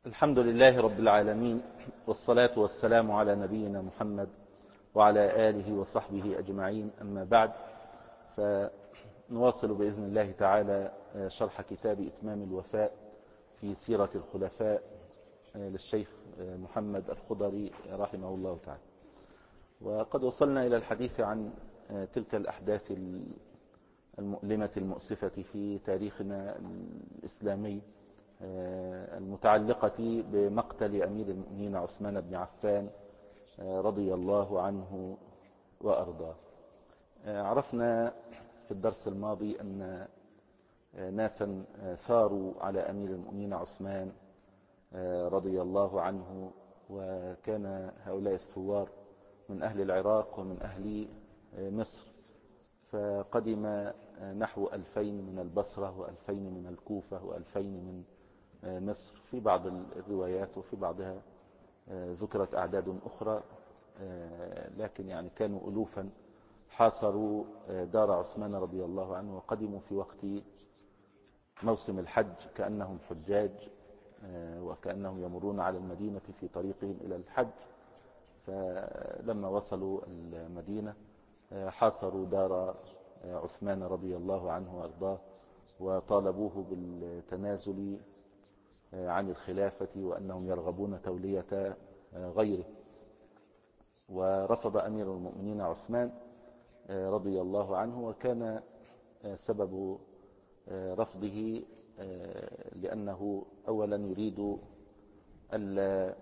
الحمد لله رب العالمين، والصلاة والسلام على نبينا محمد وعلى آله وصحبه أجمعين. أما بعد، فنواصل بإذن الله تعالى شرح كتاب إتمام الوفاء في سيرة الخلفاء للشيخ محمد الخضري رحمه الله تعالى. وقد وصلنا إلى الحديث عن تلك الأحداث المؤلمة المؤسفة في تاريخنا الإسلامي، المتعلقة بمقتل أمير المؤمنين عثمان بن عفان رضي الله عنه وأرضاه. عرفنا في الدرس الماضي أن ناسا ثاروا على أمير المؤمنين عثمان رضي الله عنه، وكان هؤلاء الثوار من أهل العراق ومن أهل مصر، فقدم نحو 2000 من البصرة و2000 من الكوفة و2000 من مصر في بعض الروايات، وفي بعضها ذكرت أعداد أخرى، لكن يعني كانوا ألوفا حاصروا دار عثمان رضي الله عنه، وقدموا في وقت موسم الحج كأنهم حجاج، وكأنهم يمرون على المدينة في طريقهم إلى الحج. فلما وصلوا المدينة حاصروا دار عثمان رضي الله عنه وأرضاه، وطالبوه بالتنازل عن الخلافة، وأنهم يرغبون تولية غيره. ورفض أمير المؤمنين عثمان رضي الله عنه، وكان سبب رفضه لأنه أولا يريد ألا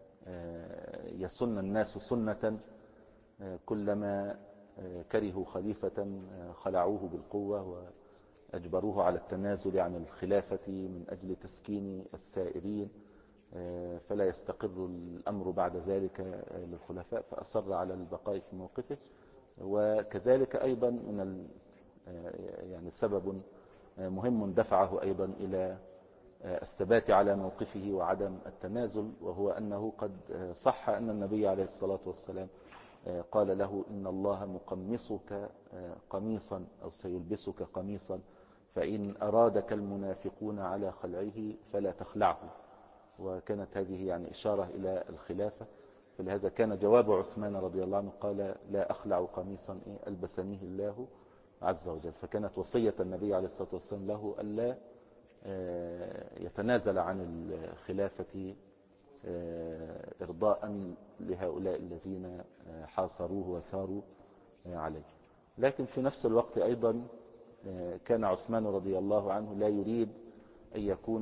يسن الناس سنة كلما كرهوا خليفة خلعوه بالقوة وأجبروه على التنازل عن الخلافة من أجل تسكين الثائرين، فلا يستقر الأمر بعد ذلك للخلفاء، فأصر على البقاء في موقفه. وكذلك أيضا من يعني سبب مهم دفعه أيضا إلى الثبات على موقفه وعدم التنازل، وهو أنه قد صح أن النبي عليه الصلاة والسلام قال له: إن الله مقمصك قميصا أو سيلبسك قميصا، فإن أرادك المنافقون على خلعه فلا تخلعه. وكانت هذه يعني إشارة إلى الخلافة، فلهذا كان جواب عثمان رضي الله عنه قال: لا أخلع قميصا ألبسنيه الله عز وجل. فكانت وصية النبي عليه الصلاة والسلام له ألا يتنازل عن الخلافة إرضاء لهؤلاء الذين حاصروه وثاروا عليه. لكن في نفس الوقت أيضا كان عثمان رضي الله عنه لا يريد أن يكون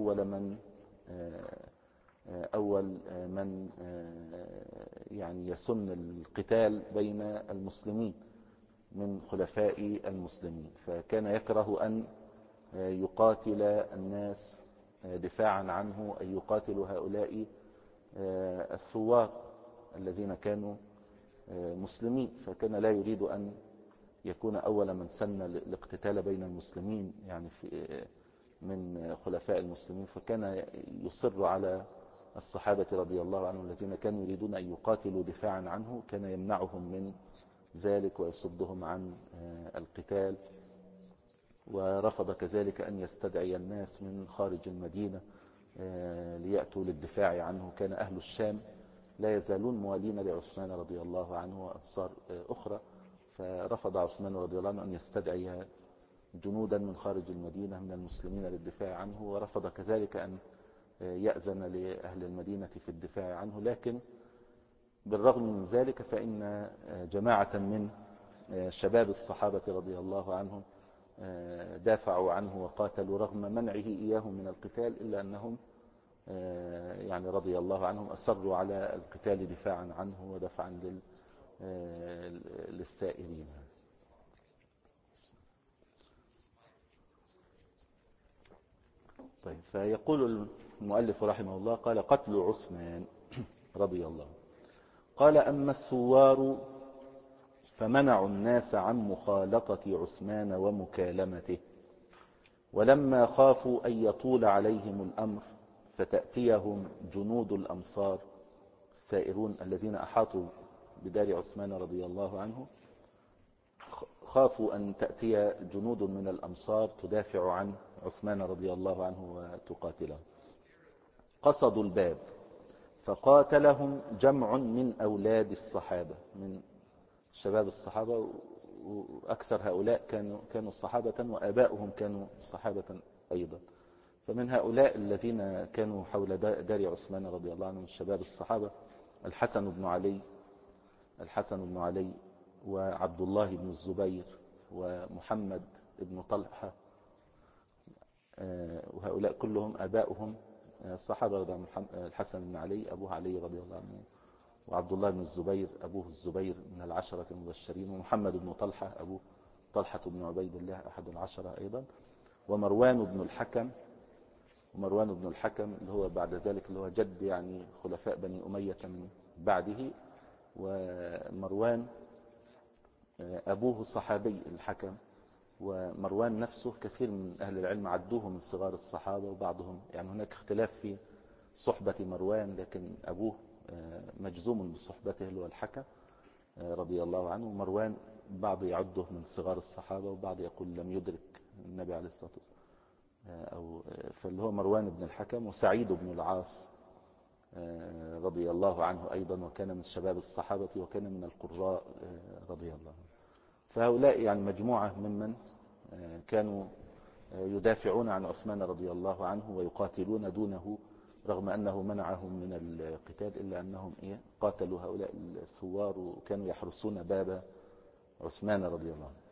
أول من يعني يسن القتال بين المسلمين من خلفاء المسلمين، فكان يكره أن يقاتل الناس دفاعا عنه، أن يقاتل هؤلاء الثوار الذين كانوا مسلمين، فكان لا يريد أن يكون أول من سن الاقتتال بين المسلمين يعني من خلفاء المسلمين. فكان يصر على الصحابة رضي الله عنهم الذين كانوا يريدون أن يقاتلوا دفاعا عنه، كان يمنعهم من ذلك ويصدهم عن القتال. ورفض كذلك أن يستدعي الناس من خارج المدينة ليأتوا للدفاع عنه. كان أهل الشام لا يزالون موالين لعثمان رضي الله عنه وأنصار أخرى، فرفض عثمان رضي الله عنه أن يستدعي جنودا من خارج المدينة من المسلمين للدفاع عنه، ورفض كذلك أن يأذن لأهل المدينة في الدفاع عنه. لكن بالرغم من ذلك فإن جماعة من شباب الصحابة رضي الله عنهم دافعوا عنه وقاتلوا رغم منعه إياهم من القتال، إلا أنهم يعني رضي الله عنهم أصروا على القتال دفاعا عنه ودفعا للسائرين. طيب، فيقول المؤلف رحمه الله: قال: قتل عثمان رضي الله. قال: أما الثوار فمنعوا الناس عن مخالطة عثمان ومكالمته، ولما خافوا أن يطول عليهم الأمر فتأتيهم جنود الأمصار السائرون الذين أحاطوا بدار عثمان رضي الله عنه، خافوا أن تأتي جنود من الأمصار تدافع عن عثمان رضي الله عنه وتقاتله. قصدوا الباب فقاتلهم جمع من أولاد الصحابة، من شباب الصحابة، وأكثر هؤلاء كانوا صحابة وآباؤهم كانوا صحابة أيضا. فمن هؤلاء الذين كانوا حول دار عثمان رضي الله عنه من شباب الصحابة الحسن بن علي وعبد الله بن الزبير ومحمد بن طلحة، وهؤلاء كلهم آباؤهم الصحابة رضي الله عنهم. الحسن بن علي أبوه علي رضي الله عنه، وعبد الله بن الزبير أبوه الزبير من العشرة المبشرين، ومحمد بن طلحة أبوه طلحة بن عبيد الله أحد العشرة أيضا، ومروان بن الحكم اللي هو بعد ذلك اللي هو جد يعني خلفاء بني أمية من بعده. ومروان أبوه صحابي الحكم، ومروان نفسه كثير من أهل العلم عدوه من صغار الصحابة، وبعضهم يعني هناك اختلاف في صحبة مروان، لكن أبوه مجزوم بصحبته اللي هو الحكم رضي الله عنه. مروان بعض يعده من صغار الصحابة، وبعض يقول لم يدرك النبي عليه الصلاة والسلام، فاللي هو مروان بن الحكم. وسعيد بن العاص رضي الله عنه أيضا، وكان من شباب الصحابة وكان من القراء رضي الله عنه. فهؤلاء يعني مجموعة ممن كانوا يدافعون عن عثمان رضي الله عنه ويقاتلون دونه، رغم أنه منعهم من القتال، إلا أنهم قاتلوا هؤلاء الثوار وكانوا يحرسون باب عثمان رضي الله عنه.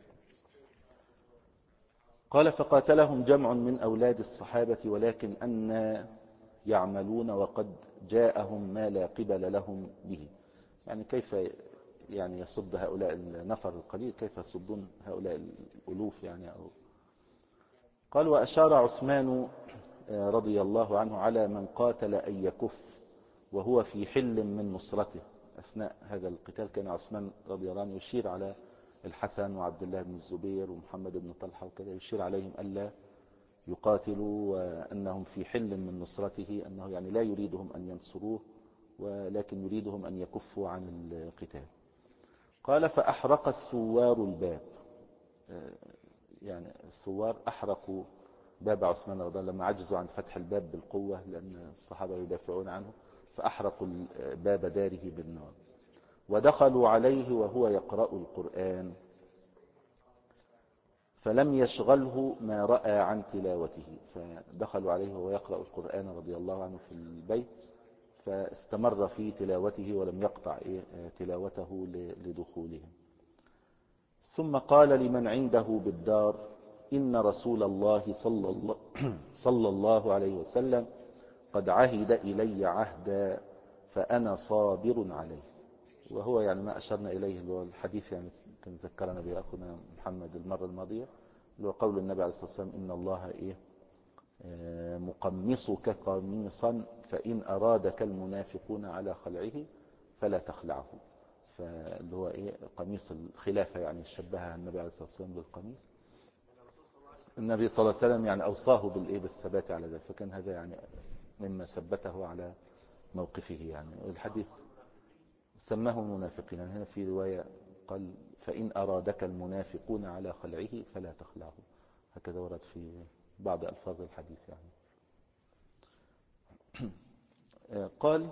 قال فقاتلهم جمع من أولاد الصحابة ولكن أن يعملون وقد جاءهم ما لا قبل لهم به. يعني كيف يعني يصد هؤلاء النفر القليل، كيف يصدون هؤلاء الألوف يعني قال وأشار عثمان رضي الله عنه على من قاتل أن يكف وهو في حل من نصرته. أثناء هذا القتال كان عثمان رضي الله عنه يشير على الحسن وعبد الله بن الزبير ومحمد بن طلحة وكذا، يشير عليهم ألا يقاتلوا وأنهم في حل من نصرته، أنه يعني لا يريدهم أن ينصروه ولكن يريدهم أن يكفوا عن القتال. قال فأحرق الثوار الباب، يعني الثوار أحرقوا باب عثمان رضي الله عنه لما عجزوا عن فتح الباب بالقوة، لأن الصحابة يدافعون عنه، فأحرقوا باب داره بالنار. ودخلوا عليه وهو يقرأ القرآن فلم يشغله ما رأى عن تلاوته. فدخلوا عليه وهو يقرأ القرآن رضي الله عنه في البيت، فاستمر في تلاوته ولم يقطع تلاوته لدخولهم. ثم قال لمن عنده بالدار إن رسول الله صلى الله عليه وسلم قد عهد إلي عهدا فأنا صابر عليه. وهو يعني ما أشرنا إليه اللي هو الحديث يعني كان ذكرنا به أخونا محمد المرة الماضية، اللي هو قول النبي عليه الصلاة والسلام إن الله مقمصك قميصا فإن أرادك المنافقون على خلعه فلا تخلعه. فاللي هو قميص الخلافة، يعني شبهها النبي عليه الصلاة والسلام بالقميص. النبي صلى الله عليه وسلم يعني أوصاه بالثبات على ذلك، فكان هذا يعني مما ثبته على موقفه. يعني الحديث سماه المنافقين، يعني هنا في رواية قال فإن أرادك المنافقون على خلعه فلا تخلعه، هكذا ورد في بعض ألفاظ الحديث يعني. قال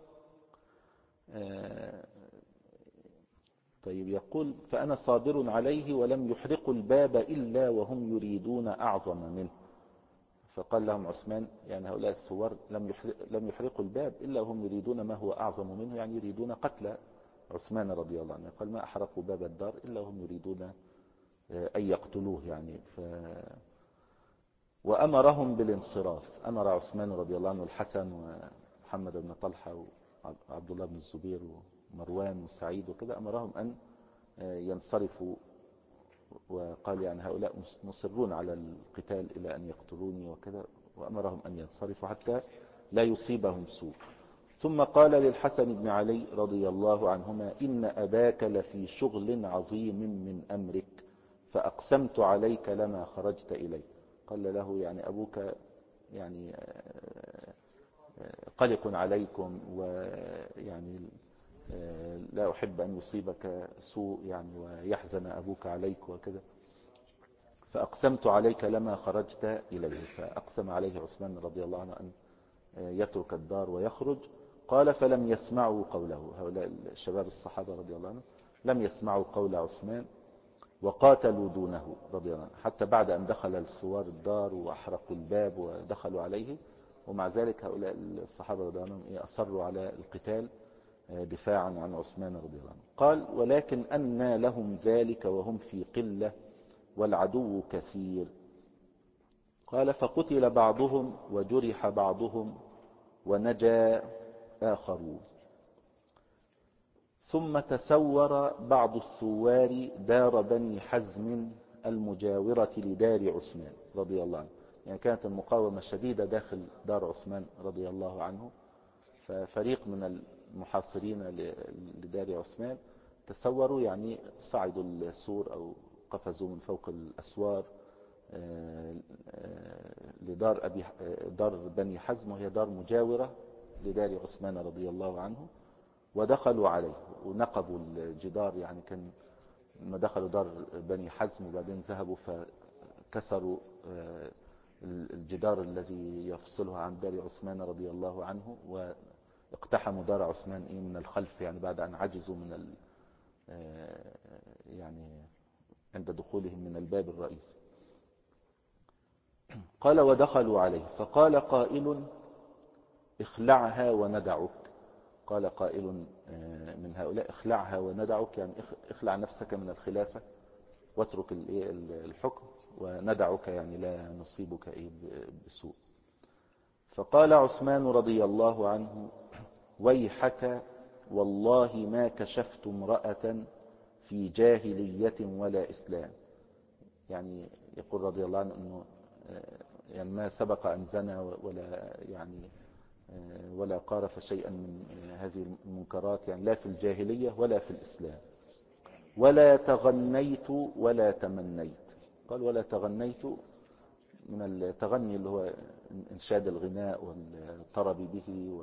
طيب يقول فأنا صابر عليه ولم يحرقوا الباب إلا وهم يريدون أعظم منه. فقال لهم عثمان يعني هؤلاء الثوار لم يحرقوا الباب إلا وهم يريدون ما هو أعظم منه، يعني يريدون قتل عثمان رضي الله عنه. قال ما أحرقوا باب الدار إلا وهم يريدون أن يقتلوه يعني. وأمرهم بالانصراف. أمر عثمان رضي الله عنه الحسن ومحمد بن طلحة وعبد الله بن الزبير ومروان وسعيد وكذا، أمرهم أن ينصرفوا، وقال يعني هؤلاء مصرون على القتال إلى أن يقتلوني وكذا، وأمرهم أن ينصرفوا حتى لا يصيبهم سوء. ثم قال للحسن بن علي رضي الله عنهما إن أباك لفي شغل عظيم من أمرك فأقسمت عليك لما خرجت إليه. قال له يعني أبوك يعني قلق عليكم، ويعني لا أحب أن يصيبك سوء يعني ويحزن أبوك عليك وكذا، فأقسمت عليك لما خرجت إليه. فأقسم عليه عثمان رضي الله عنه أن يترك الدار ويخرج. قال فلم يسمعوا قوله، هؤلاء الشباب الصحابة رضي الله عنهم لم يسمعوا قول عثمان وقاتلوا دونه رضي الله عنه، حتى بعد أن دخل الثوار الدار وأحرقوا الباب ودخلوا عليه، ومع ذلك هؤلاء الصحابة رضي الله عنهم أصروا على القتال دفاعا عن عثمان رضي الله عنه. قال ولكن أنى لهم ذلك وهم في قلة والعدو كثير. قال فقتل بعضهم وجرح بعضهم ونجا آخرون. ثم تسور بعض الثوار دار بني حزم المجاورة لدار عثمان رضي الله عنه، يعني كانت المقاومة شديدة داخل دار عثمان رضي الله عنه، ففريق من المحاصرين لدار عثمان تسوروا، يعني صعدوا السور أو قفزوا من فوق الأسوار لدار دار بني حزم، وهي دار مجاورة لدار عثمان رضي الله عنه، ودخلوا عليه ونقبوا الجدار. يعني كان لما دخلوا دار بني حزم وبعدين ذهبوا فكسروا الجدار الذي يفصلها عن دار عثمان رضي الله عنه، واقتحموا دار عثمان من الخلف، يعني بعد أن عجزوا من يعني عند دخولهم من الباب الرئيسي. قال ودخلوا عليه فقال قائل اخلعها وندعك. قال قائل من هؤلاء اخلعها وندعك، يعني اخلع نفسك من الخلافة واترك الحكم، وندعك يعني لا نصيبك بسوء. فقال عثمان رضي الله عنه ويحك والله ما كشفت امرأة في جاهلية ولا إسلام. يعني يقول رضي الله عنه أنه يعني ما سبق أن زنى ولا قارف شيئا من هذه المنكرات، يعني لا في الجاهلية ولا في الإسلام. ولا تغنيت ولا تمنيت. قال ولا تغنيت من التغني اللي هو انشاد الغناء والطرب به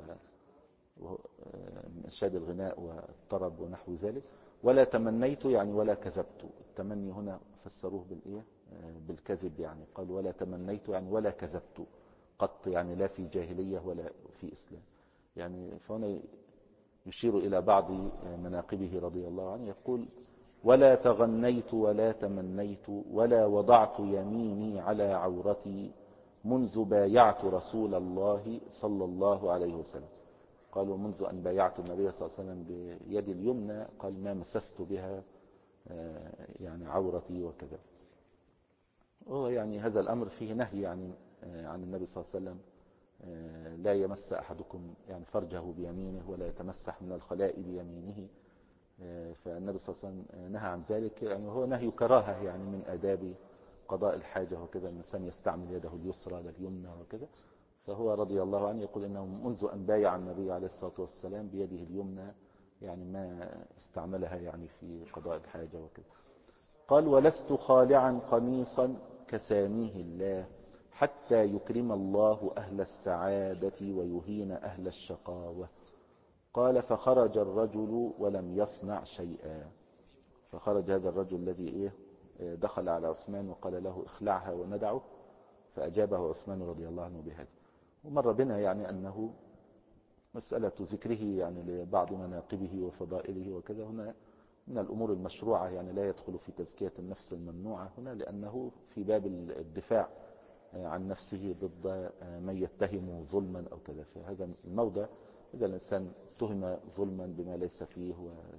انشاد الغناء والطرب ونحو ذلك. ولا تمنيت يعني ولا كذبت. التمني هنا فسروه بالكذب، يعني قال ولا تمنيت يعني ولا كذبت قط، يعني لا في جاهلية ولا في إسلام. يعني فهنا يشير إلى بعض مناقبه رضي الله عنه، يقول ولا تغنيت ولا تمنيت ولا وضعت يميني على عورتي منذ بايعت رسول الله صلى الله عليه وسلم. قالوا منذ أن بايعت النبي صلى الله عليه وسلم بيدي اليمنى قال ما مسست بها يعني عورتي وكذا. يعني هذا الأمر فيه نهي يعني عن النبي صلى الله عليه وسلم لا يمس أحدكم يعني فرجه بيمينه ولا يتمسح من الخلاء بيمينه. فالنبي صلى الله عليه وسلم نهى عن ذلك، يعني هو نهي كراهة يعني من آداب قضاء الحاجة وكذا، الإنسان يستعمل يده اليسرى لليمنى وكذا. فهو رضي الله عنه يقول إنه منذ أن بايع النبي عليه الصلاة والسلام بيده اليمنى يعني ما استعملها يعني في قضاء الحاجة وكذا. قال ولست خالعا قميصا كسانيه الله حتى يكرم الله أهل السعادة ويهين أهل الشقاوة. قال فخرج الرجل ولم يصنع شيئا. فخرج هذا الرجل الذي دخل على عثمان وقال له اخلعها وندعه، فأجابه عثمان رضي الله عنه بهذا. ومر بنا يعني أنه مسألة ذكره يعني لبعض مناقبه وفضائله وكذا هنا من الأمور المشروعة، يعني لا يدخل في تزكية النفس الممنوعة هنا، لأنه في باب الدفاع عن نفسه ضد من يتهم ظلما أو كذا. في هذا الموضع إذا الإنسان اتهم ظلما بما ليس فيه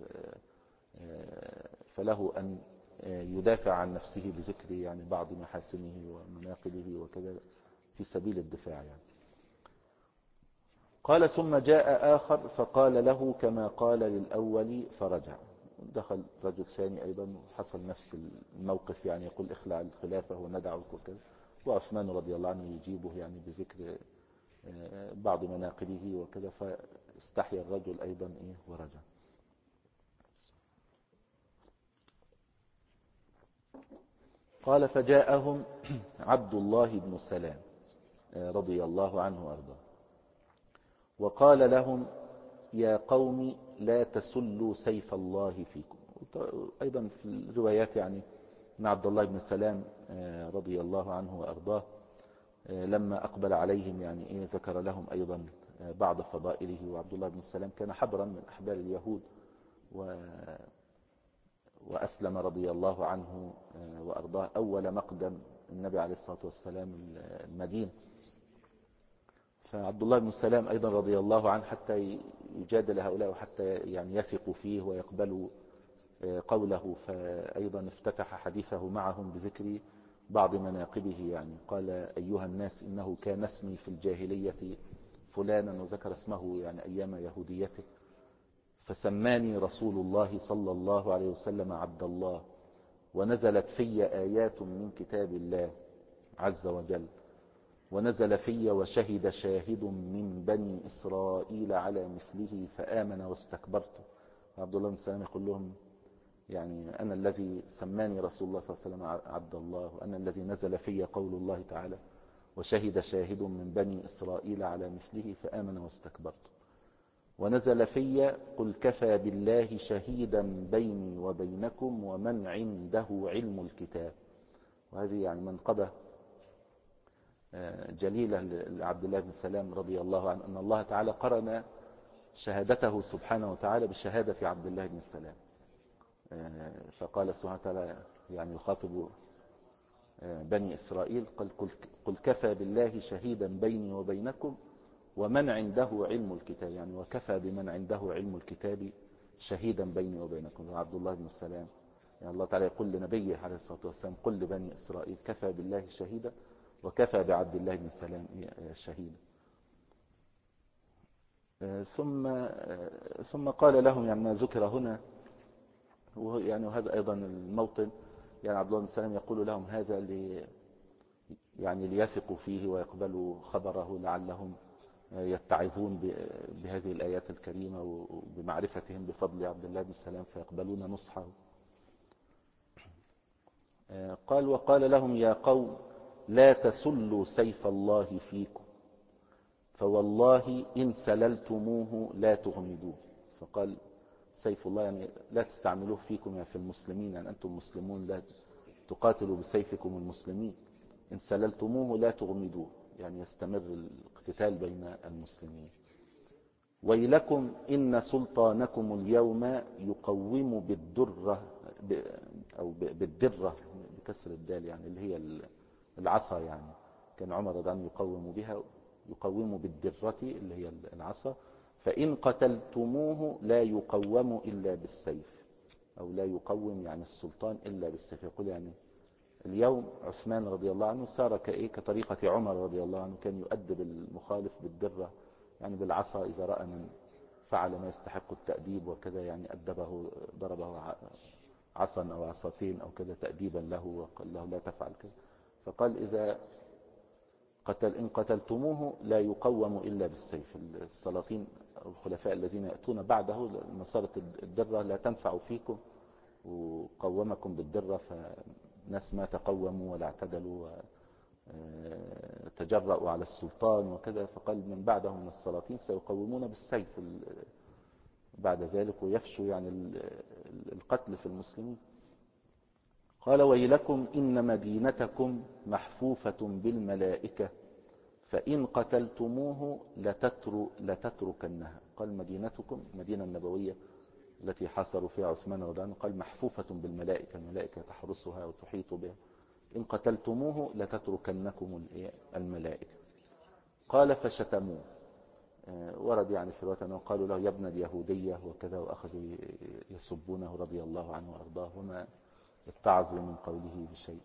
فله أن يدافع عن نفسه بذكر يعني بعض محاسنه ومناقبه وكذا في سبيل الدفاع يعني. قال ثم جاء آخر فقال له كما قال للأول فرجع. دخل رجل ثاني أيضا حصل نفس الموقف، يعني يقول اخلع الخلافة وندعك وكذا، وعثمان رضي الله عنه يجيبه يعني بذكر بعض مناقبه وكذا، فاستحيا الرجل أيضا ورجع. قال فجاءهم عبد الله بن سلام رضي الله عنه وأرضاه وقال لهم يا قوم لا تسلوا سيف الله فيكم. أيضا في الروايات يعني أن عبد الله بن سلام رضي الله عنه وأرضاه لما أقبل عليهم يعني ذكر لهم أيضا بعض فضائله. وعبد الله بن السلام كان حبرا من أحبار اليهود، وأسلم رضي الله عنه وأرضاه أول مقدم النبي عليه الصلاة والسلام المدينة. فعبد الله بن السلام أيضا رضي الله عنه حتى يجادل هؤلاء وحتى يعني يثقوا فيه ويقبلوا قوله، فأيضا افتتح حديثه معهم بذكر بعض مناقبه. يعني قال: أيها الناس، إنه كان اسمي في الجاهلية فلانا، وذكر اسمه يعني أيام يهوديته، فسماني رسول الله صلى الله عليه وسلم عبد الله، ونزلت في آيات من كتاب الله عز وجل، ونزل في وشهد شاهد من بني إسرائيل على مثله فآمن واستكبرت. عبد الله بن السلام يقول لهم: يعني أنا الذي سماني رسول الله صلى الله عليه وسلم عبد الله، وأنا الذي نزل في قول الله تعالى: وشهد شاهد من بني إسرائيل على مثله فآمن واستكبرت. ونزل في: قل كفى بالله شهيدا بيني وبينكم ومن عنده علم الكتاب. وهذه يعني منقبة جليلة لعبد الله بن سلام رضي الله عنه، أن الله تعالى قرن شهادته سبحانه وتعالى بشهادة عبد الله بن سلام. فقال سبحانه وتعالى يعني يخاطب بني إسرائيل: قل كفى بالله شهيدا بيني وبينكم ومن عنده علم الكتاب. يعني وكفى بمن عنده علم الكتاب شهيدا بيني وبينكم. وعبد الله بن السلام يعني الله تعالى يقول لنبيه عليه الصلاة والسلام: قل لبني إسرائيل كفى بالله شهيدا، وكفى بعبد الله بن سلام شهيدا. ثم قال لهم يعني ما ذكر هنا، يعني وهذا أيضا الموطن، يعني عبد الله بن سلام يقول لهم هذا يعني ليثقوا فيه ويقبلوا خبره، لعلهم يتعظون بهذه الآيات الكريمة وبمعرفتهم بفضل عبد الله بن سلام فيقبلون نصحه. قال: وقال لهم: يا قوم لا تسلوا سيف الله فيكم، فوالله إن سللتموه لا تغمدوه. فقال سيف الله يعني لا تستعملوه فيكم، يعني في المسلمين، يعني أنتم مسلمون لا تقاتلوا بسيفكم المسلمين. إن سللتموه لا تغمدوه، يعني يستمر الاقتتال بين المسلمين. ويلكم إن سلطانكم اليوم يقوم بالدرة أو بالدرة بكسر الدال، يعني اللي هي العصا. يعني كان عمر رضي الله عنه يقوم بها، يقوم بالدرة اللي هي العصا. فإن قتلتموه لا يقوم إلا بالسيف، أو لا يقوم يعني السلطان إلا بالسيف. يقول يعني اليوم عثمان رضي الله عنه سار كطريقة عمر رضي الله عنه، كان يؤدب المخالف بالدرة، يعني بالعصا، إذا رأى من فعل ما يستحق التأديب وكذا، يعني أدبه، ضربه عصا أو عصاتين أو كذا تأديبا له، وقال له لا تفعل كذا. فقال إن قتلتموه لا يقوم إلا بالسيف. السلاطين أو الخلفاء الذين يأتون بعده صارت الدرة لا تنفع فيكم، وقومكم بالدرة، فناس ما تقوموا ولا اعتدلوا وتجرأوا على السلطان وكذا. فقال من بعدهم من السلاطين سيقومون بالسيف بعد ذلك، ويفشوا يعني القتل في المسلمين. قال: ويلكم إن مدينتكم محفوفة بالملائكة، فإن قتلتموه لتتركنها. قال مدينتكم، المدينة النبوية التي حاصروا فيها عثمان رضي الله عنه، قال محفوفة بالملائكة، الملائكة تحرسها وتحيط بها. إن قتلتموه لتتركنكم الملائكة. قال: فشتموه. ورد يعني في الوقت أنه قالوا له يا ابن اليهودية وكذا، وأخذوا يسبونه رضي الله عنه وأرضاه، وما اتعظوا من قوله بشيء.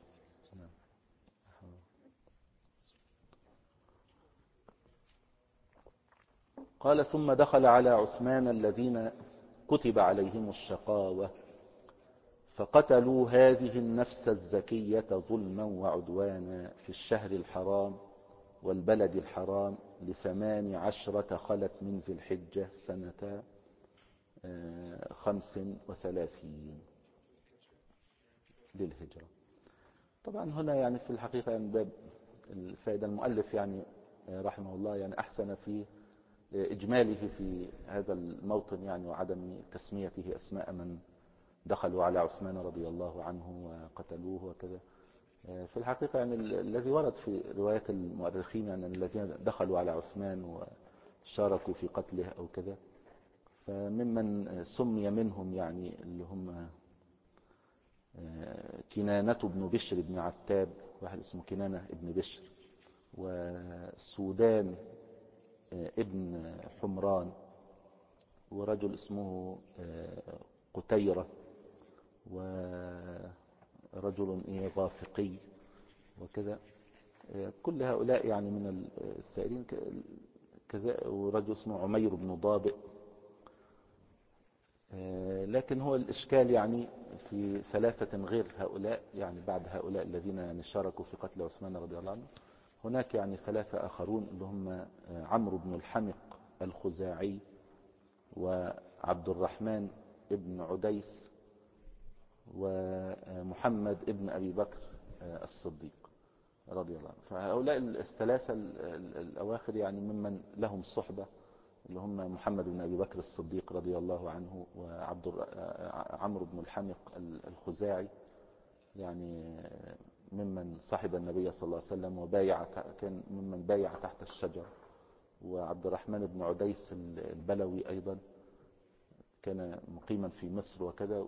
قال: ثم دخل على عثمان الذين كتب عليهم الشقاوة، فقتلوا هذه النفس الزكية ظلما وعدوانا في الشهر الحرام والبلد الحرام 18 خلت من ذي الحجة سنة 35 للهجرة. طبعا هنا يعني في الحقيقة من باب الفائدة، المؤلف يعني رحمه الله يعني أحسن في إجماله في هذا الموطن، يعني وعدم تسميته أسماء من دخلوا على عثمان رضي الله عنه وقتلوه وكذا. في الحقيقة يعني الذي ورد في روايات المؤرخين يعني الذين دخلوا على عثمان وشاركوا في قتله أو كذا، فممن سمي منهم يعني اللي هم كنانة بن بشر بن عتاب، واحد اسمه كنانة ابن بشر، وسودان ابن حمران، ورجل اسمه قتيرة، ورجل غافقي وكذا. كل هؤلاء يعني من السائلين كذا، ورجل اسمه عمير بن ضابئ. لكن هو الإشكال يعني في ثلاثة غير هؤلاء، يعني بعد هؤلاء الذين يعني شاركوا في قتل عثمان رضي الله عنه، هناك يعني ثلاثة آخرون اللي هم عمرو بن الحمق الخزاعي، وعبد الرحمن ابن عديس، ومحمد ابن أبي بكر الصديق رضي الله عنه. فهؤلاء الثلاثة الأواخر يعني ممن لهم صحبة، اللي هم محمد بن أبي بكر الصديق رضي الله عنه، وعمرو بن الحمق الخزاعي يعني ممن صاحب النبي صلى الله عليه وسلم وبايع، كان ممن بايع تحت الشجر. وعبد الرحمن بن عديس البلوي أيضا كان مقيما في مصر وكذا،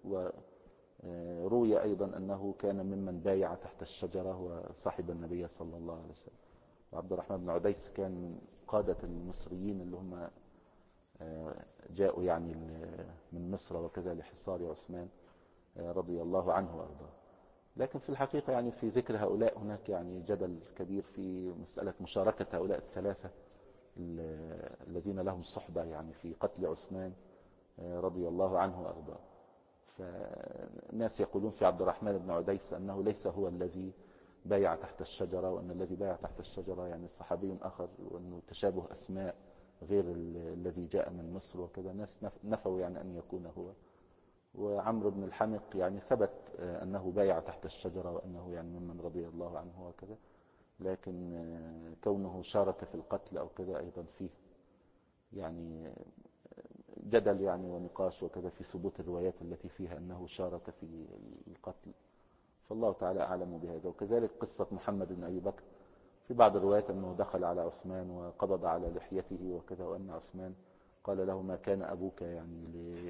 وروي أيضا أنه كان ممن بايع تحت الشجرة وصاحب النبي صلى الله عليه وسلم. وعبد الرحمن بن عديس كان من قادة المصريين اللي هم جاءوا يعني من مصر وكذا لحصار عثمان رضي الله عنه وأرضاه. لكن في الحقيقة يعني في ذكر هؤلاء هناك يعني جدل كبير في مسألة مشاركة هؤلاء الثلاثة الذين لهم صحبة يعني في قتل عثمان رضي الله عنه وأرضاه. فالناس يقولون في عبد الرحمن بن عديس أنه ليس هو الذي بايع تحت الشجرة، وأن الذي بايع تحت الشجرة يعني صحابي آخر، وأنه تشابه أسماء غير الذي جاء من مصر وكذا. ناس نفوا يعني أن يكون هو. وعمرو بن الحمق يعني ثبت أنه بايع تحت الشجرة، وأنه يعني ممن رضي الله عنه وكذا، لكن كونه شارك في القتل أو كذا أيضا فيه يعني جدل يعني ونقاش وكذا في ثبوت الروايات التي فيها أنه شارك في القتل. فالله تعالى أعلم بهذا. وكذلك قصة محمد بن أبي بكر، في بعض الروايات أنه دخل على عثمان وقبض على لحيته وكذا، وأن عثمان قال له: ما كان أبوك يعني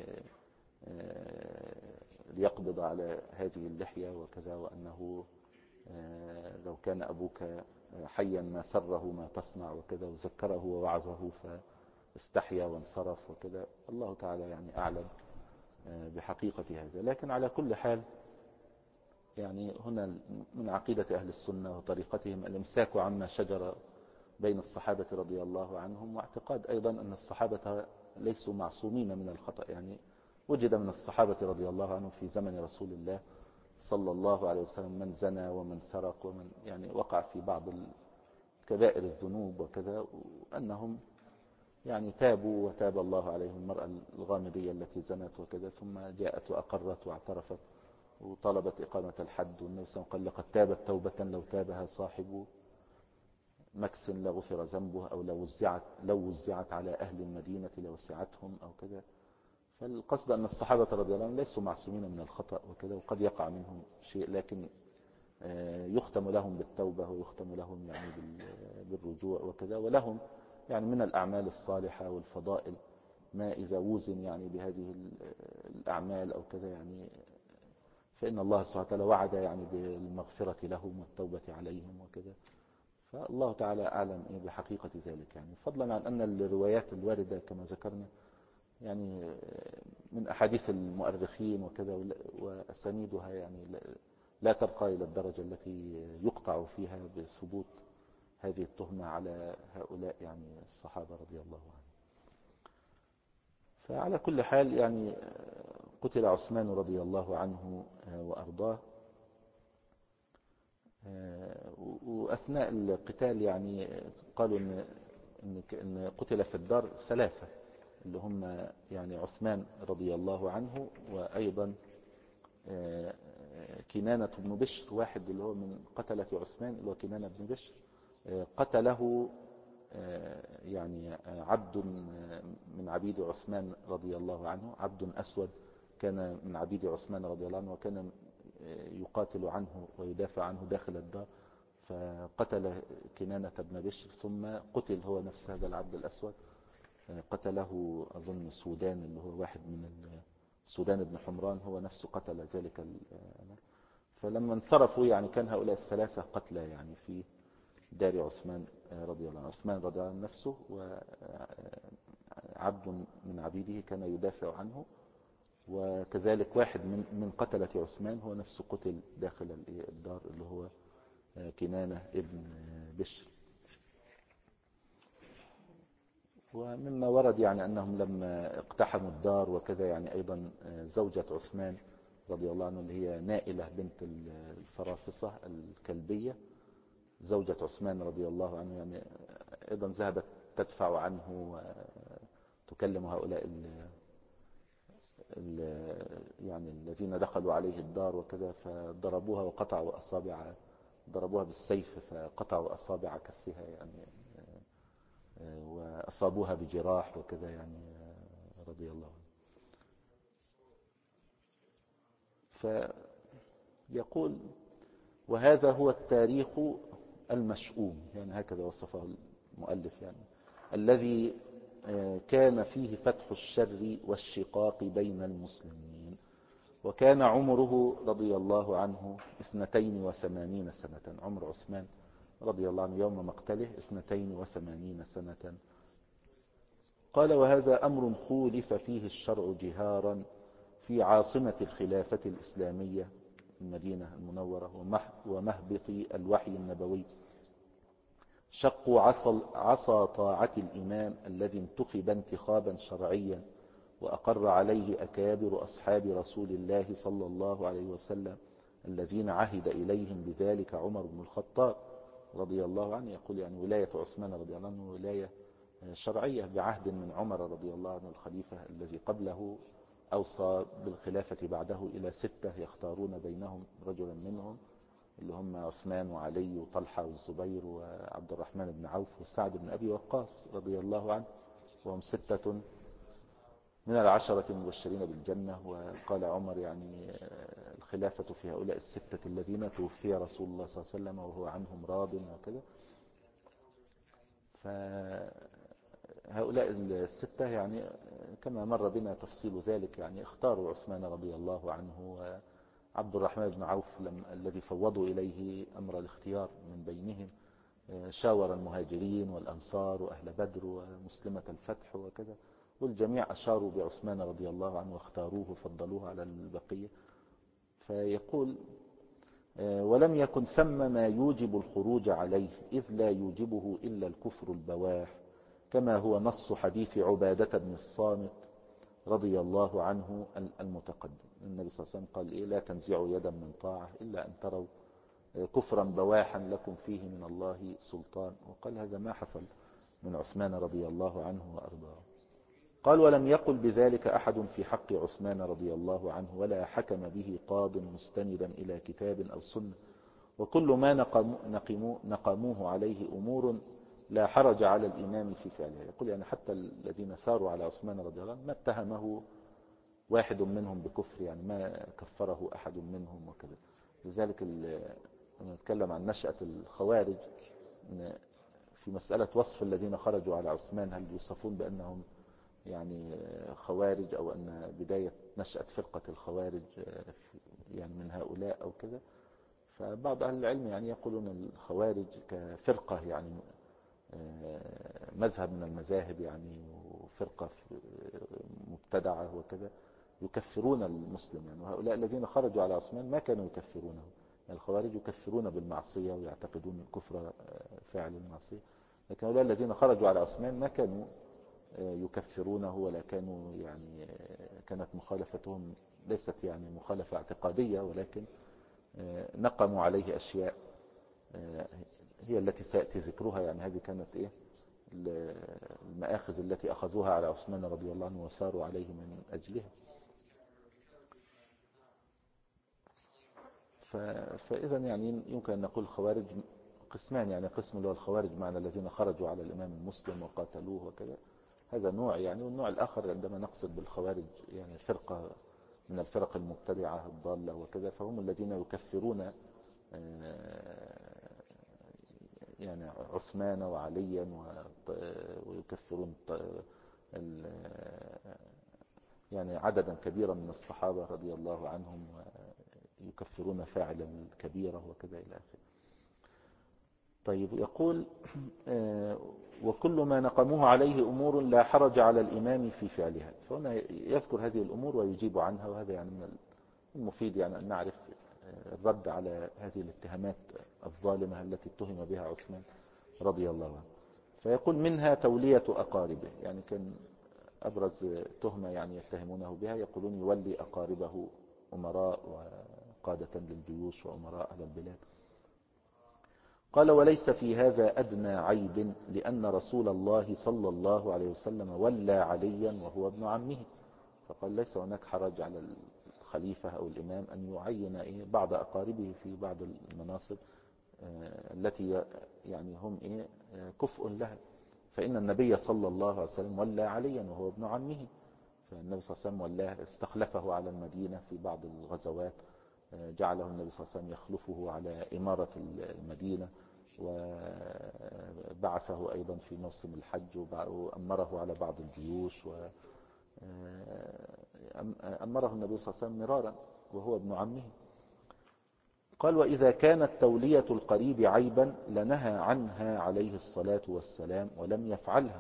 ليقبض على هذه اللحية وكذا، وأنه لو كان أبوك حيا ما سره ما تصنع وكذا، وذكره ووعظه فاستحيا وانصرف وكذا. الله تعالى يعني أعلم بحقيقة هذا. لكن على كل حال يعني هنا من عقيدة أهل السنة وطريقتهم الإمساك عما شجر بين الصحابة رضي الله عنهم، واعتقاد أيضا أن الصحابة ليسوا معصومين من الخطأ. يعني وجد من الصحابة رضي الله عنهم في زمن رسول الله صلى الله عليه وسلم من زنى ومن سرق ومن يعني وقع في بعض كبائر الذنوب وكذا، وأنهم يعني تابوا وتاب الله عليهم. المرأة الغامدية التي زنت وكذا ثم جاءت وأقرت واعترفت وطلبت إقامة الحد، والنبي صلى الله عليه وسلم قال: لقد تابت توبة لو تابها صاحب مكس لغفر ذنبه، أو لو وزعت على أهل المدينة لوسعتهم أو كذا. فالقصد أن الصحابة رضي الله عنهم ليسوا معصومين من الخطأ وكذا، وقد يقع منهم شيء، لكن يختم لهم بالتوبة، ويختم لهم يعني بالرجوع وكذا، ولهم يعني من الأعمال الصالحة والفضائل ما إذا وزن يعني بهذه الأعمال أو كذا يعني، فإن الله سبحانه وتعالى وعد يعني بالمغفرة لهم والتوبة عليهم وكذا. فالله تعالى أعلم بحقيقة ذلك. يعني فضلا عن أن الروايات الواردة كما ذكرنا يعني من أحاديث المؤرخين وكذا، وأسانيدها يعني لا ترقى إلى الدرجة التي يقطع فيها بثبوت هذه التهمة على هؤلاء يعني الصحابة رضي الله عنهم. فعلى كل حال يعني قتل عثمان رضي الله عنه وأرضاه. وأثناء القتال يعني قالوا إن قتل في الدار ثلاثة، اللي هم يعني عثمان رضي الله عنه، وأيضا كنانة بن بشر، واحد اللي هو من قتلة عثمان اللي هو كنانة بن بشر، قتله يعني عبد من عبيد عثمان رضي الله عنه، عبد أسود كان من عبيد عثمان رضي الله عنه، وكان يقاتل عنه ويدافع عنه داخل الدار، فقتل كنانة بن بشر، ثم قتل هو نفس هذا العبد الأسود، قتله أظن السودان، اللي هو واحد من السودان بن حمران، هو نفسه قتل ذلك. فلما انصرفوا يعني كان هؤلاء الثلاثة قتلى يعني في دار عثمان رضي الله عنه. عثمان رضي الله عنه نفسه وعبد من عبيده كان يدافع عنه، وكذلك واحد من قتلة عثمان هو نفسه قتل داخل الدار، اللي هو كنانة ابن بشر. ومما ورد يعني أنهم لما اقتحموا الدار وكذا، يعني أيضا زوجة عثمان رضي الله عنه اللي هي نائلة بنت الفرافصة الكلبية، زوجة عثمان رضي الله عنه، يعني أيضا ذهبت تدفع عنه وتكلم هؤلاء يعني الذين دخلوا عليه الدار وكذا، فضربوها وقطعوا أصابع، ضربوها بالسيف فقطعوا أصابع كفها يعني، وأصابوها بجراح وكذا يعني رضي الله عنه. فيقول وهذا هو التاريخ المشؤوم، يعني هكذا وصفه المؤلف، يعني الذي كان فيه فتح الشر والشقاق بين المسلمين. وكان عمره رضي الله عنه 82 سنة، عمر عثمان رضي الله عنه يوم مقتله 82 سنة. قال وهذا أمر خولف فيه الشرع جهارا في عاصمة الخلافة الإسلامية المدينة المنورة ومهبط الوحي النبوي. شقوا عصا طاعة الإمام الذي انتخب انتخابا شرعيا وأقر عليه أكابر أصحاب رسول الله صلى الله عليه وسلم الذين عهد إليهم بذلك عمر بن الخطاب رضي الله عنه. يقول يعني ولاية عثمان رضي الله عنه ولاية شرعية بعهد من عمر رضي الله عنه الخليفة الذي قبله، أوصى بالخلافة بعده إلى 6 يختارون بينهم رجلا منهم، اللي هم عثمان وعلي وطلحة والزبير وعبد الرحمن بن عوف وسعد بن أبي وقاص رضي الله عنه، وهم 6 من 10 المبشرين بالجنة. وقال عمر يعني الخلافة في هؤلاء 6 الذين توفي رسول الله صلى الله عليه وسلم وهو عنهم راض وكذا. فهؤلاء 6 يعني كما مر بنا تفصيل ذلك، يعني اختاروا عثمان رضي الله عنه، وعبد الرحمن بن عوف الذي فوضوا إليه أمر الاختيار من بينهم شاور المهاجرين والأنصار وأهل بدر ومسلمة الفتح وكذا، والجميع أشاروا بعثمان رضي الله عنه واختاروه وفضلوه على البقية. فيقول ولم يكن ثم ما يوجب الخروج عليه، إذ لا يوجبه إلا الكفر البواح، كما هو نص حديث عبادة بن الصامت رضي الله عنه المتقدم. النبي صلى الله عليه وسلم قال إيه لا تنزعوا يدا من طاعة إلا أن تروا كفرا بواحا لكم فيه من الله سلطان. وقال هذا ما حصل من عثمان رضي الله عنه وأرضاه. قال ولم يقل بذلك أحد في حق عثمان رضي الله عنه، ولا حكم به قاض مستندا إلى كتاب أو سنة، وكل ما نقموه عليه أمور لا حرج على الإمام في فعلها. يقول يعني حتى الذين ثاروا على عثمان رضي الله عنه ما اتهمه واحد منهم بكفر، يعني ما كفره أحد منهم وكذا. لذلك لما نتكلم عن نشأة الخوارج في مسألة وصف الذين خرجوا على عثمان، هل يوصفون بأنهم يعني خوارج أو أن بداية نشأة فرقة الخوارج يعني من هؤلاء أو كذا؟ فبعض أهل العلم يعني يقولون الخوارج كفرقة يعني مذهب من المذاهب يعني، وفرقة مبتدعة وكذا، يكفرون المسلم يعني. وهؤلاء الذين خرجوا على عثمان ما كانوا يكفرونه، يعني الخوارج يكفرون بالمعصية ويعتقدون كفر فاعل المعصية، لكن هؤلاء الذين خرجوا على عثمان ما كانوا يكفرونه، ولا كانوا يعني كانت مخالفتهم ليست يعني مخالفة اعتقادية، ولكن نقموا عليه أشياء هي التي سيأتي ذكرها. يعني هذه كانت إيه المآخذ التي أخذوها على عثمان رضي الله عنه وساروا عليه من أجلها. فإذا يعني يمكن أن نقول الخوارج قسمان، يعني قسم اللي هو الخوارج معنى الذين خرجوا على الإمام المسلم وقاتلوه وكذا، هذا نوع يعني. والنوع الآخر عندما نقصد بالخوارج يعني فرقة من الفرق المبتدعة الضالة وكذا، فهم الذين يكفرون يعني عثمان وعليا ويكفرون يعني عددا كبيرا من الصحابة رضي الله عنهم، ويكفرون فاعل الكبيرة وكذا إلى آخره. طيب يقول وكل ما نقموه عليه أمور لا حرج على الإمام في فعلها. فهنا يذكر هذه الأمور ويجيب عنها، وهذا يعني من المفيد يعني أن نعرف الرد على هذه الاتهامات الظالمة التي اتهم بها عثمان رضي الله عنه. فيقول منها تولية أقاربه، يعني كان أبرز تهمة يعني يتهمونه بها، يقولون يولي أقاربه أمراء وقادة للجيوش وأمراء على البلاد. قال وليس في هذا أدنى عيب، لأن رسول الله صلى الله عليه وسلم ولى عليا وهو ابن عمه. فقال ليس هناك حرج على الخليفة أو الإمام أن يعين بعض أقاربه في بعض المناصب التي يعني هم كفء لها. فإن النبي صلى الله عليه وسلم ولى عليا وهو ابن عمه، فالنبي صلى الله عليه وسلم ولاه، استخلفه على المدينة في بعض الغزوات، جعله النبي صلى الله عليه وسلم يخلفه على إمارة المدينة، وبعثه أيضا في موسم الحج، وأمره على بعض الجيوش، وأمره النبي صلى الله عليه وسلم مرارا وهو ابن عمه. قال وإذا كانت تولية القريب عيبا لنهى عنها عليه الصلاة والسلام ولم يفعلها.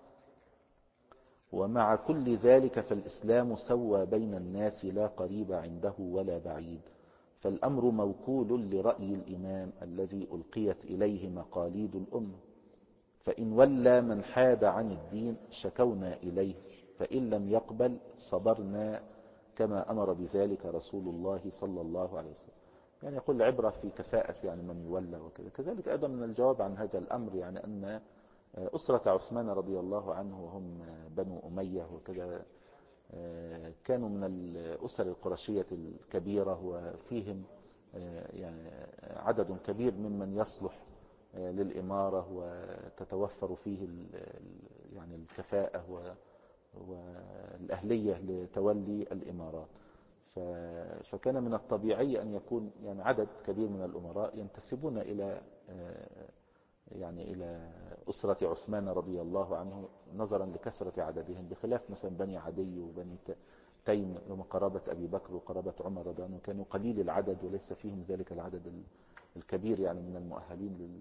ومع كل ذلك فالإسلام سوى بين الناس، لا قريب عنده ولا بعيد، فالأمر موكول لرأي الإمام الذي ألقيت إليه مقاليد الأمة. فإن ولى من حاد عن الدين شكونا إليه، فإن لم يقبل صبرنا كما أمر بذلك رسول الله صلى الله عليه وسلم. يعني يقول عبرة في كفاءة يعني من يولى وكذا. كذلك أيضا من الجواب عن هذا الأمر يعني أن أسرة عثمان رضي الله عنه وهم بنو أمية وكذا كانوا من الأسر القرشية الكبيرة، وفيهم يعني عدد كبير ممن يصلح للإمارة وتتوفر فيه يعني الكفاءة والأهلية لتولي الإمارات. فكان من الطبيعي أن يكون يعني عدد كبير من الأمراء ينتسبون إلى يعني إلى أسرة عثمان رضي الله عنه، نظرا لكثرة عددهم، بخلاف مثلا بني عدي وبني تيم ومن قرابة أبي بكر وقرابة عمر رضي الله عنه، كانوا قليل العدد وليس فيهم ذلك العدد الكبير يعني من المؤهلين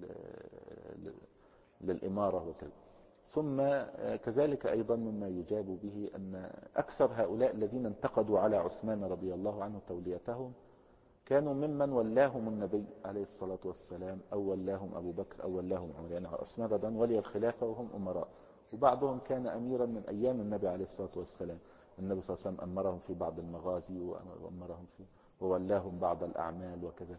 للإمارة وكذا. ثم كذلك أيضا مما يجاب به أن أكثر هؤلاء الذين انتقدوا على عثمان رضي الله عنه توليتهم كانوا ممن ولاهم النبي عليه الصلاة والسلام، أو ولاهم أبو بكر أو ولاهم عمر. يعني عثمان رضي الله عنه ولي الخلافة وهم أمراء، وبعضهم كان أميرا من أيام النبي عليه الصلاة والسلام. النبي صلى الله عليه وسلم أمرهم في بعض المغازي وأمرهم في وولاهم بعض الأعمال وكذا.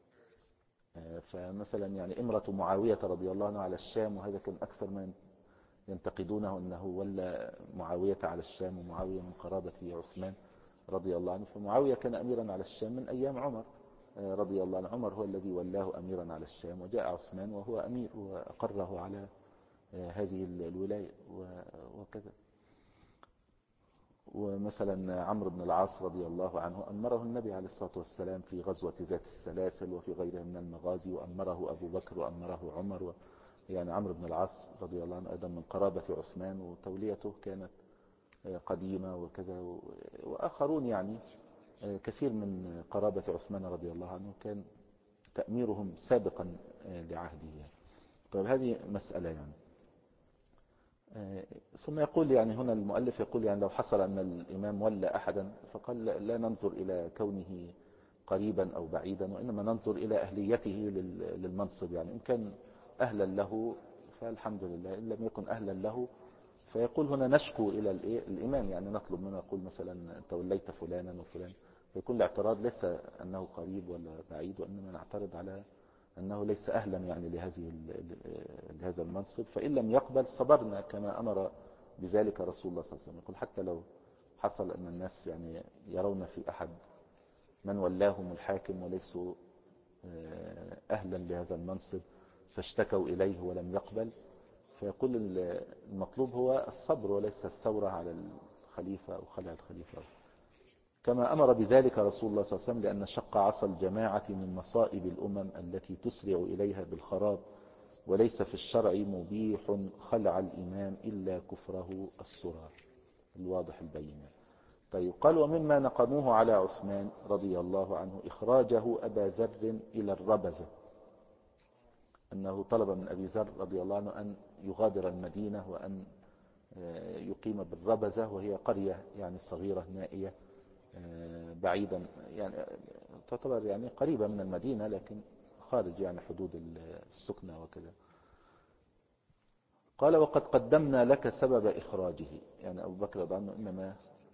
فمثلا يعني إمرة معاوية رضي الله عنه على الشام، وهذا كان أكثر من ينتقدونه أنه ولى معاوية على الشام، ومعاوية من قرابة عثمان رضي الله عنه. فمعاوية كان أميرا على الشام من أيام عمر رضي الله عنه، عمر هو الذي ولاه أميرا على الشام، وجاء عثمان وهو أمير وأقره على هذه الولاية وكذا. ومثلا عمرو بن العاص رضي الله عنه أمره النبي عليه الصلاة والسلام في غزوة ذات السلاسل وفي غيرها من المغازي، وأمره أبو بكر وأمره عمر. يعني عمرو بن العاص رضي الله عنه أيضا من قرابة عثمان، وتوليته كانت قديمة وكذا. وآخرون يعني كثير من قرابة عثمان رضي الله عنه كان تأميرهم سابقا لعهده. طيب هذه مسألة يعني. ثم يقول يعني هنا المؤلف يقول يعني لو حصل أن الإمام ولى أحدا، فقال لا ننظر إلى كونه قريبا أو بعيدا، وإنما ننظر إلى أهليته للمنصب. يعني إن كان أهلا له فالحمد لله، إن لم يكن أهلا له فيقول هنا نشكو إلى الإمام، يعني نطلب منه، يقول مثلا توليت فلانا وفلان، فيكون الاعتراض ليس أنه قريب ولا بعيد، وإنما نعترض على أنه ليس أهلا يعني لهذا المنصب. فإن لم يقبل صبرنا كما أمر بذلك رسول الله صلى الله عليه وسلم. يقول حتى لو حصل أن الناس يعني يرون في أحد من ولاهم الحاكم وليسوا أهلا لهذا المنصب فاشتكوا إليه ولم يقبل، فيقول المطلوب هو الصبر وليس الثورة على الخليفة أو خلع الخليفة. كما أمر بذلك رسول الله صلى الله عليه وسلم، لأن شق عصا الجماعة من مصائب الأمم التي تسرع إليها بالخراب، وليس في الشرع مبيح خلع الإمام إلا كفره الصراح الواضح البين. طيب قال ومما نقموه على عثمان رضي الله عنه إخراجه أبا ذر إلى الربذة، أنه طلب من أبي ذر رضي الله عنه أن يغادر المدينة وأن يقيم بالربذة، وهي قرية يعني صغيرة نائية بعيدا، يعني تعتبر يعني قريبة من المدينة لكن خارج يعني حدود السكنة وكذا. قال وقد قدمنا لك سبب إخراجه، يعني أبو بكر رضي الله عنه إنما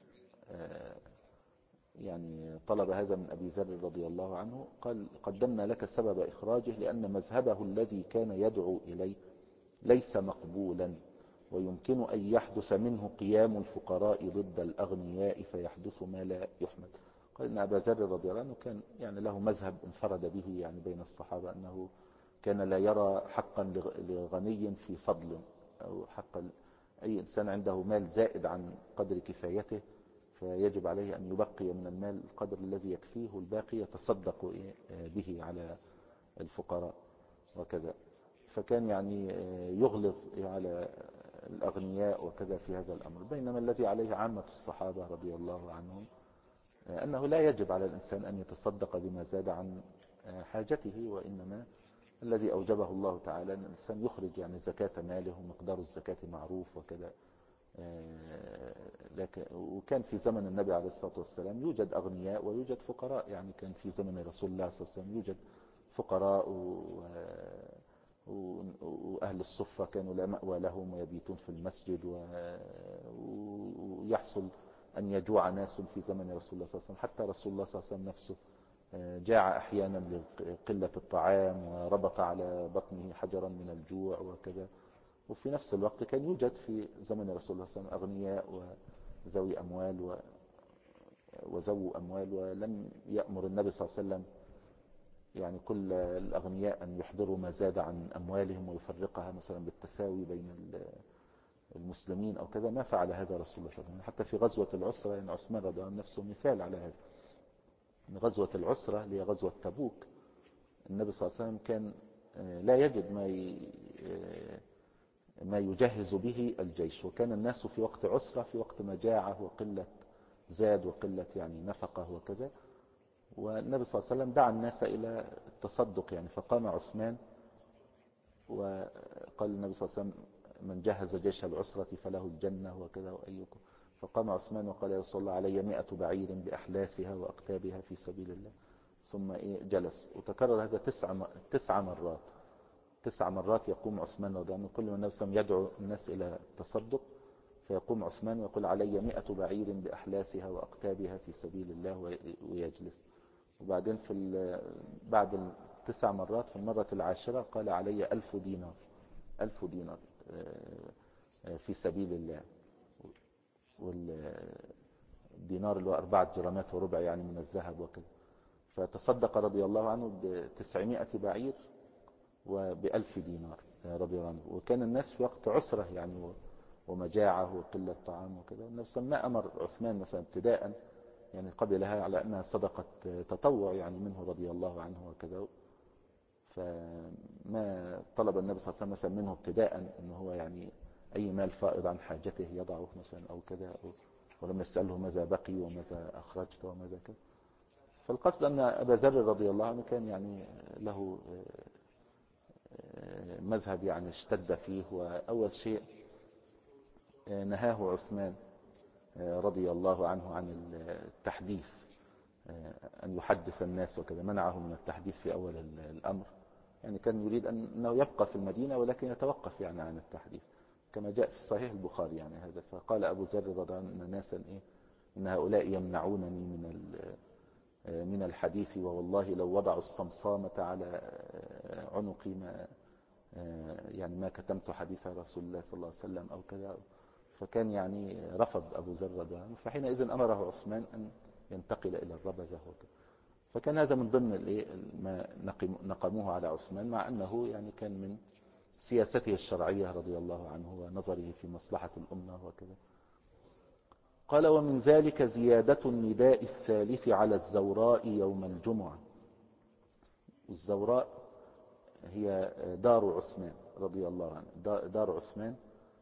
يعني طلب هذا من أبي ذر رضي الله عنه، قال قدمنا لك سبب إخراجه لأن مذهبه الذي كان يدعو إليه ليس مقبولا، ويمكن أن يحدث منه قيام الفقراء ضد الأغنياء فيحدث ما لا يحمد. قال إن أبا ذر رضي الله عنه كان يعني له مذهب انفرد به يعني بين الصحابة، أنه كان لا يرى حقا لغني في فضل، أو حق أي إنسان عنده مال زائد عن قدر كفايته فيجب عليه أن يبقي من المال القدر الذي يكفيه، والباقي يتصدق به على الفقراء وكذا. فكان يعني يغلظ على الأغنياء وكذا في هذا الأمر، بينما الذي عليه عامة الصحابة رضي الله عنهم أنه لا يجب على الإنسان أن يتصدق بما زاد عن حاجته، وإنما الذي أوجبه الله تعالى أن الإنسان يخرج يعني زكاة ماله، ومقدار الزكاة معروف وكذا. وكان في زمن النبي عليه الصلاة والسلام يوجد أغنياء ويوجد فقراء، يعني كان في زمن رسول الله صلى الله عليه وسلم يوجد فقراء وأهل الصفة كانوا لا مأوى لهم ويبيتون في المسجد، ويحصل أن يجوع ناس في زمن رسول الله صلى الله عليه وسلم، حتى رسول الله صلى الله عليه وسلم نفسه جاع أحيانا لقلة الطعام وربط على بطنه حجرا من الجوع وكذا. وفي نفس الوقت كان يوجد في زمن رسول الله صلى الله عليه وسلم أغنياء وذوي أموال وذو أموال، ولم يأمر النبي صلى الله عليه وسلم يعني كل الأغنياء أن يحضروا ما زاد عن أموالهم ويفرقها مثلا بالتساوي بين المسلمين أو كذا. ما فعل هذا رسول الله صلى الله عليه وسلم. حتى في غزوة العسرة، يعني عثمان رضي الله عنه نفسه مثال على هذا. غزوة العسرة اللي هي غزوة تبوك، النبي صلى الله عليه وسلم كان لا يجد ما يجهز به الجيش، وكان الناس في وقت عسرة، في وقت مجاعة وقلة زاد وقلة يعني نفقة وكذا. والنبي صلى الله عليه وسلم دعا الناس إلى التصدق، يعني فقام عثمان وقال النبي صلى الله عليه وسلم من جهز جيش العسرة فله الجنة وكذا وأيكم. فقام عثمان وقال يا رسول الله علي 100 بعير بأحلاسها وأقتابها في سبيل الله. ثم جلس، وتكرر هذا 9 مرات. 9 مرات يقوم عثمان رضي الله عنه، كل ما النبي صلى الله عليه وسلم يدعو الناس إلى التصدق فيقوم عثمان ويقول علي 100 بعير بأحلاسها وأقتابها في سبيل الله ويجلس. وبعدين بعد 9 مرات في المرة العاشرة قال علي 1000 دينار، 1000 دينار في سبيل الله. والدينار اللي هو 4 جرامات وربع يعني من الذهب وكذا. فتصدق رضي الله عنه ب900 بعير وب1000 دينار رضي الله عنه. وكان الناس في وقت عسرة يعني ومجاعة وقلة طعام وكذا. النبي ما أمر عثمان مثلا ابتداء يعني قبلها على أنها صدقة تطوع يعني منه رضي الله عنه وكذا. فما طلب النبي صلى الله عليه وسلم منه ابتداء أنه هو يعني أي مال فائض عن حاجته يضعه مثلا أو كذا، ولم يسأله ماذا بقي وماذا أخرجت وماذا كذا. فالقصد أن أبا ذر رضي الله عنه كان يعني له مذهب يعني اشتد فيه. وأول شيء نهاه عثمان رضي الله عنه عن التحديث، أن يحدث الناس وكذا، منعه من التحديث في أول الأمر. يعني كان يريد أنه يبقى في المدينة ولكن يتوقف يعني عن التحديث، كما جاء في صحيح البخاري يعني هذا. فقال أبو ذر رضي الله عنه إن ناسا إن هؤلاء يمنعونني من الحديث، ووالله لو وضعوا الصمصامة على عنقي ما كتمت حديث رسول الله صلى الله عليه وسلم أو كذا. فكان يعني رفض أبو ذر رضي الله عنه. فحينئذ أمره عثمان أن ينتقل إلى الربذة وكذا. فكان هذا من ضمن ما نقموه على عثمان، مع أنه يعني كان من سياسته الشرعية رضي الله عنه ونظره في مصلحة الأمة وكذا. قال ومن ذلك زيادة النداء الثالث على الزوراء يوم الجمعة. والزوراء هي دار عثمان رضي الله عنه. دار عثمان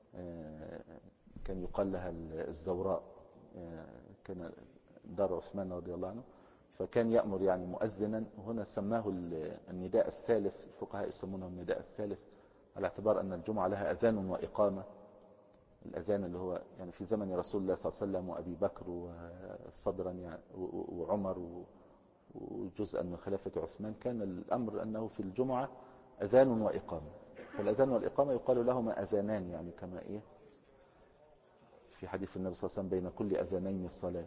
كان يقال لها الزوراء، كان دار عثمان رضي الله عنه، فكان يأمر يعني مؤذنا، وهنا سماه النداء الثالث. الفقهاء يسمونه النداء الثالث على اعتبار أن الجمعة لها أذان وإقامة. الأذان اللي هو يعني في زمن رسول الله صلى الله عليه وسلم وأبي بكر وصدرا يعني وعمر وجزءا من خلافة عثمان، كان الأمر أنه في الجمعة أذان وإقامة. فالأذان والإقامة يقال لهما أذانان، يعني كما في حديث النبي صلى الله عليه وسلم بين كل أذانين صلاة.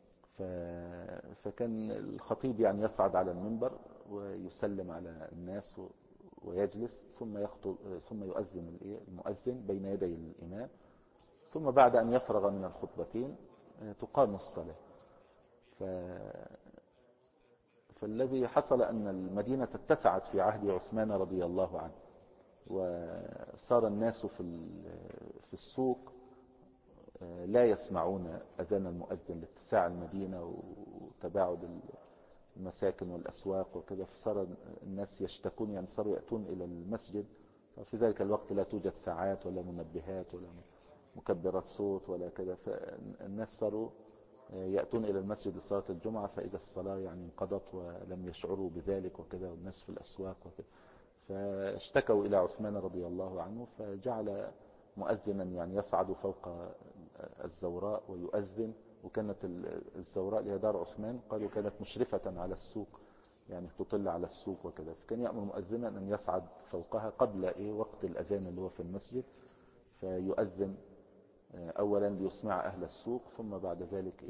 فكان الخطيب يعني يصعد على المنبر ويسلم على الناس ويجلس، ثم يؤذن المؤذن بين يدي الإمام، ثم بعد أن يفرغ من الخطبتين تقام الصلاة. فالذي حصل أن المدينة اتسعت في عهد عثمان رضي الله عنه، وصار الناس في السوق لا يسمعون أذان المؤذن لاتساع المدينة وتباعد المساكن والأسواق وكذا، فصار الناس يشتكون، يعني صاروا يأتون إلى المسجد. في ذلك الوقت لا توجد ساعات ولا منبهات ولا مكبرات صوت ولا كذا، فالناس صاروا يأتون إلى المسجد لصلاة الجمعة، فإذا الصلاة يعني انقضت ولم يشعروا بذلك وكذا، والناس في الأسواق وكذا، فاشتكوا إلى عثمان رضي الله عنه، فجعل مؤذنا يعني يصعد فوق الزوراء ويؤذن. وكانت الزوراء اللي هي دار عثمان قالوا كانت مشرفة على السوق، يعني تطل على السوق وكذا، فكان يأمر مؤذنا أن يصعد فوقها قبل وقت الأذان اللي هو في المسجد، فيؤذن أولا ليسمع أهل السوق، ثم بعد ذلك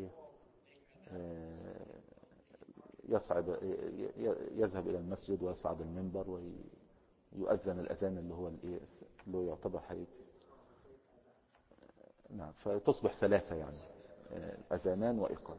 يصعد يذهب إلى المسجد ويصعد المنبر ويؤذن الأذان اللي هو اللي هو يعتبر حي. نعم، فتصبح ثلاثة يعني أذانان وإقامة.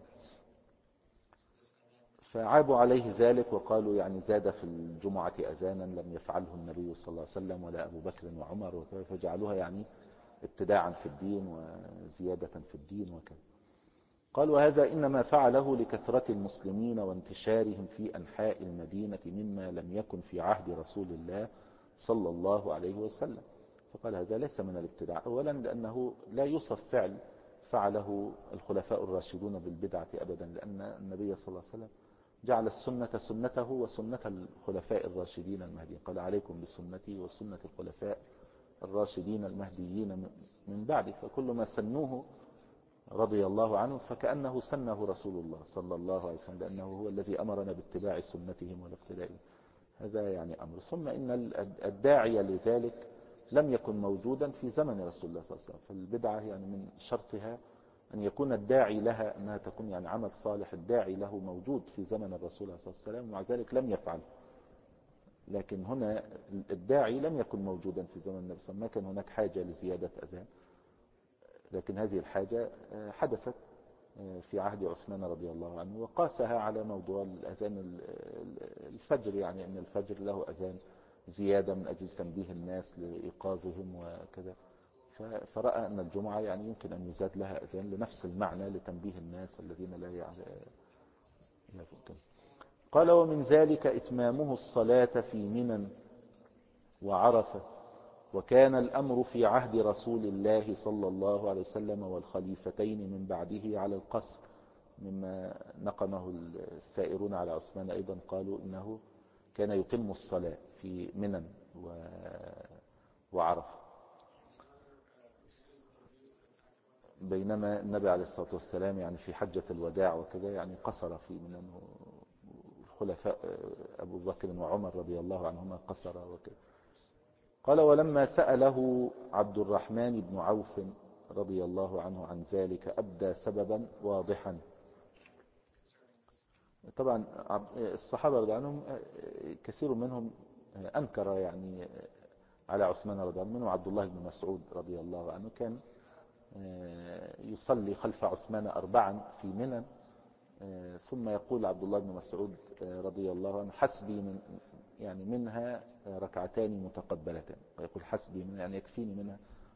فعابوا عليه ذلك وقالوا يعني زاد في الجمعة أذانا لم يفعله النبي صلى الله عليه وسلم ولا أبو بكر وعمر وكذا، فجعلوها يعني ابتداعا في الدين وزيادة في الدين وكذا. قال وهذا إنما فعله لكثرة المسلمين وانتشارهم في أنحاء المدينة مما لم يكن في عهد رسول الله صلى الله عليه وسلم. فقال هذا ليس من الابتداع، أولا لأنه لا يوصف فعله الخلفاء الراشدون بالبدعة أبدا، لأن النبي صلى الله عليه وسلم جعل السنة سنته وسنة الخلفاء الراشدين المهديين، قال عليكم بسنتي وسنة الخلفاء الراشدين المهديين من بعد، فكل ما سنوه رضي الله عنه فكأنه سنه رسول الله صلى الله عليه وسلم، لأنه هو الذي أمرنا باتباع سنتهم والاقتداء. هذا يعني أمر. ثم إن الداعي لذلك لم يكن موجودا في زمن رسول الله صلى الله عليه وسلم، فالبدعة يعني من شرطها أن يكون الداعي لها أنها تكون يعني عمل صالح الداعي له موجود في زمن الرسول صلى الله عليه وسلم، ومع ذلك لم يفعل. لكن هنا الداعي لم يكن موجودا في زمن النبي صلى الله عليه وسلم، ما كان هناك حاجة لزيادة أذان، لكن هذه الحاجة حدثت في عهد عثمان رضي الله عنه، وقاسها على موضوع الأذان الفجر، يعني أن الفجر له أذان زيادة من أجل تنبيه الناس لإيقاظهم وكذا، فرأى أن الجمعة يعني يمكن أن يزاد لها أذان لنفس المعنى لتنبيه الناس الذين لا يفوتون. قال ومن ذلك إتمامه الصلاة في منى وعرفة، وكان الأمر في عهد رسول الله صلى الله عليه وسلم والخليفتين من بعده على القصر، مما نقمه السائرون على عثمان أيضا، قالوا إنه كان يتم الصلاة في منى وعرفة، بينما النبي عليه الصلاة والسلام يعني في حجة الوداع وكذا يعني قصر في منى، الخلفاء أبو بكر وعمر رضي الله عنهما قصر وكذا. قال ولما سأله عبد الرحمن بن عوف رضي الله عنه عن ذلك أبدى سببا واضحا. طبعا الصحابة رضي عنهم كثير منهم أنكر يعني على عثمان رضي الله عنه، عبد الله بن مسعود رضي الله عنه كان يصلي خلف عثمان 4 في منى، ثم يقول عبد الله بن مسعود رضي الله عنه حسبي منها 2 متقبلتان، ويقول حسبي منها يعني يكفيني منها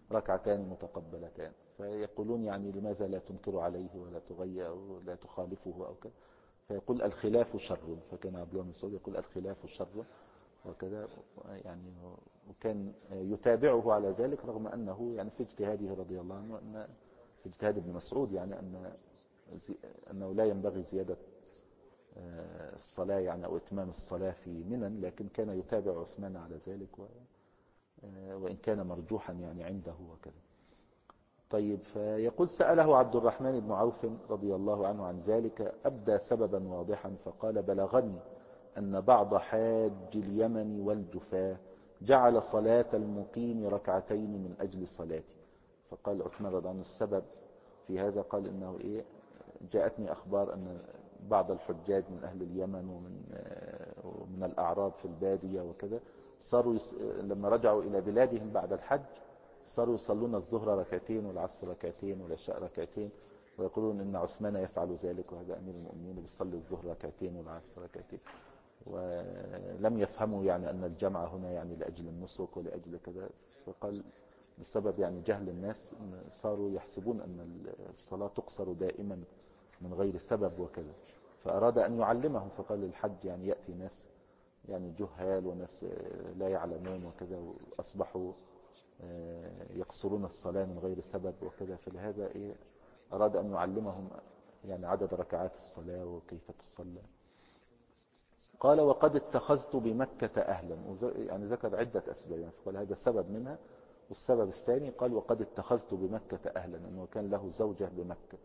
ركعتان متقبلتان. فيقولون يعني لماذا لا تنكر عليه ولا تغير ولا تخالفه أو كذا، فيقول الخلاف شر. فكان عبد الله بن مسعود يقول الخلاف شر وكذا يعني. وكان يتابعه على ذلك رغم أنه يعني في اجتهاده رضي الله عنه، أن في اجتهاد ابن مسعود يعني أنه لا ينبغي زيادة الصلاة يعني أو إتمام الصلاة في منن، لكن كان يتابع عثمان على ذلك وإن كان مرجوحا يعني عنده وكذا. طيب، فيقول سأله عبد الرحمن بن عوف رضي الله عنه عن ذلك، أبدى سببا واضحا فقال بلغني أن بعض حاج اليمن والجفاة جعل صلاة المقيم ركعتين من أجل صلاتي. فقال عثمان رضي الله عنه السبب في هذا، قال إنه جاءتني أخبار أن بعض الحجاج من أهل اليمن ومن الأعراب في البادية وكذا صاروا لما رجعوا إلى بلادهم بعد الحج صاروا يصلون الظهر ركعتين والعصر ركعتين والعشاء ركعتين، ويقولون إن عثمان يفعل ذلك وهذا أمير المؤمنين بيصلي الظهر ركعتين والعصر ركعتين. ولم يفهموا يعني أن الجمع هنا يعني لأجل النسك ولأجل كذا. فقال بسبب يعني جهل الناس صاروا يحسبون أن الصلاة تقصر دائما من غير سبب وكذا، فأراد أن يعلمهم. فقال الحج يعني يأتي ناس يعني جهال وناس لا يعلمون وكذا، وأصبحوا يقصرون الصلاة من غير سبب وكذا. فلهذا أراد أن يعلمهم يعني عدد ركعات الصلاة وكيف تصلى. قال وقد اتخذت بمكة أهلا، يعني ذكر عدة أسباب يعني، فقال هذا سبب منها. والسبب الثاني قال وقد اتخذت بمكة أهلا، أنه كان له زوجة بمكة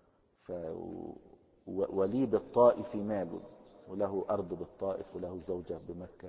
ولي بالطائف مال، وله أرض بالطائف وله زوجة بمكة.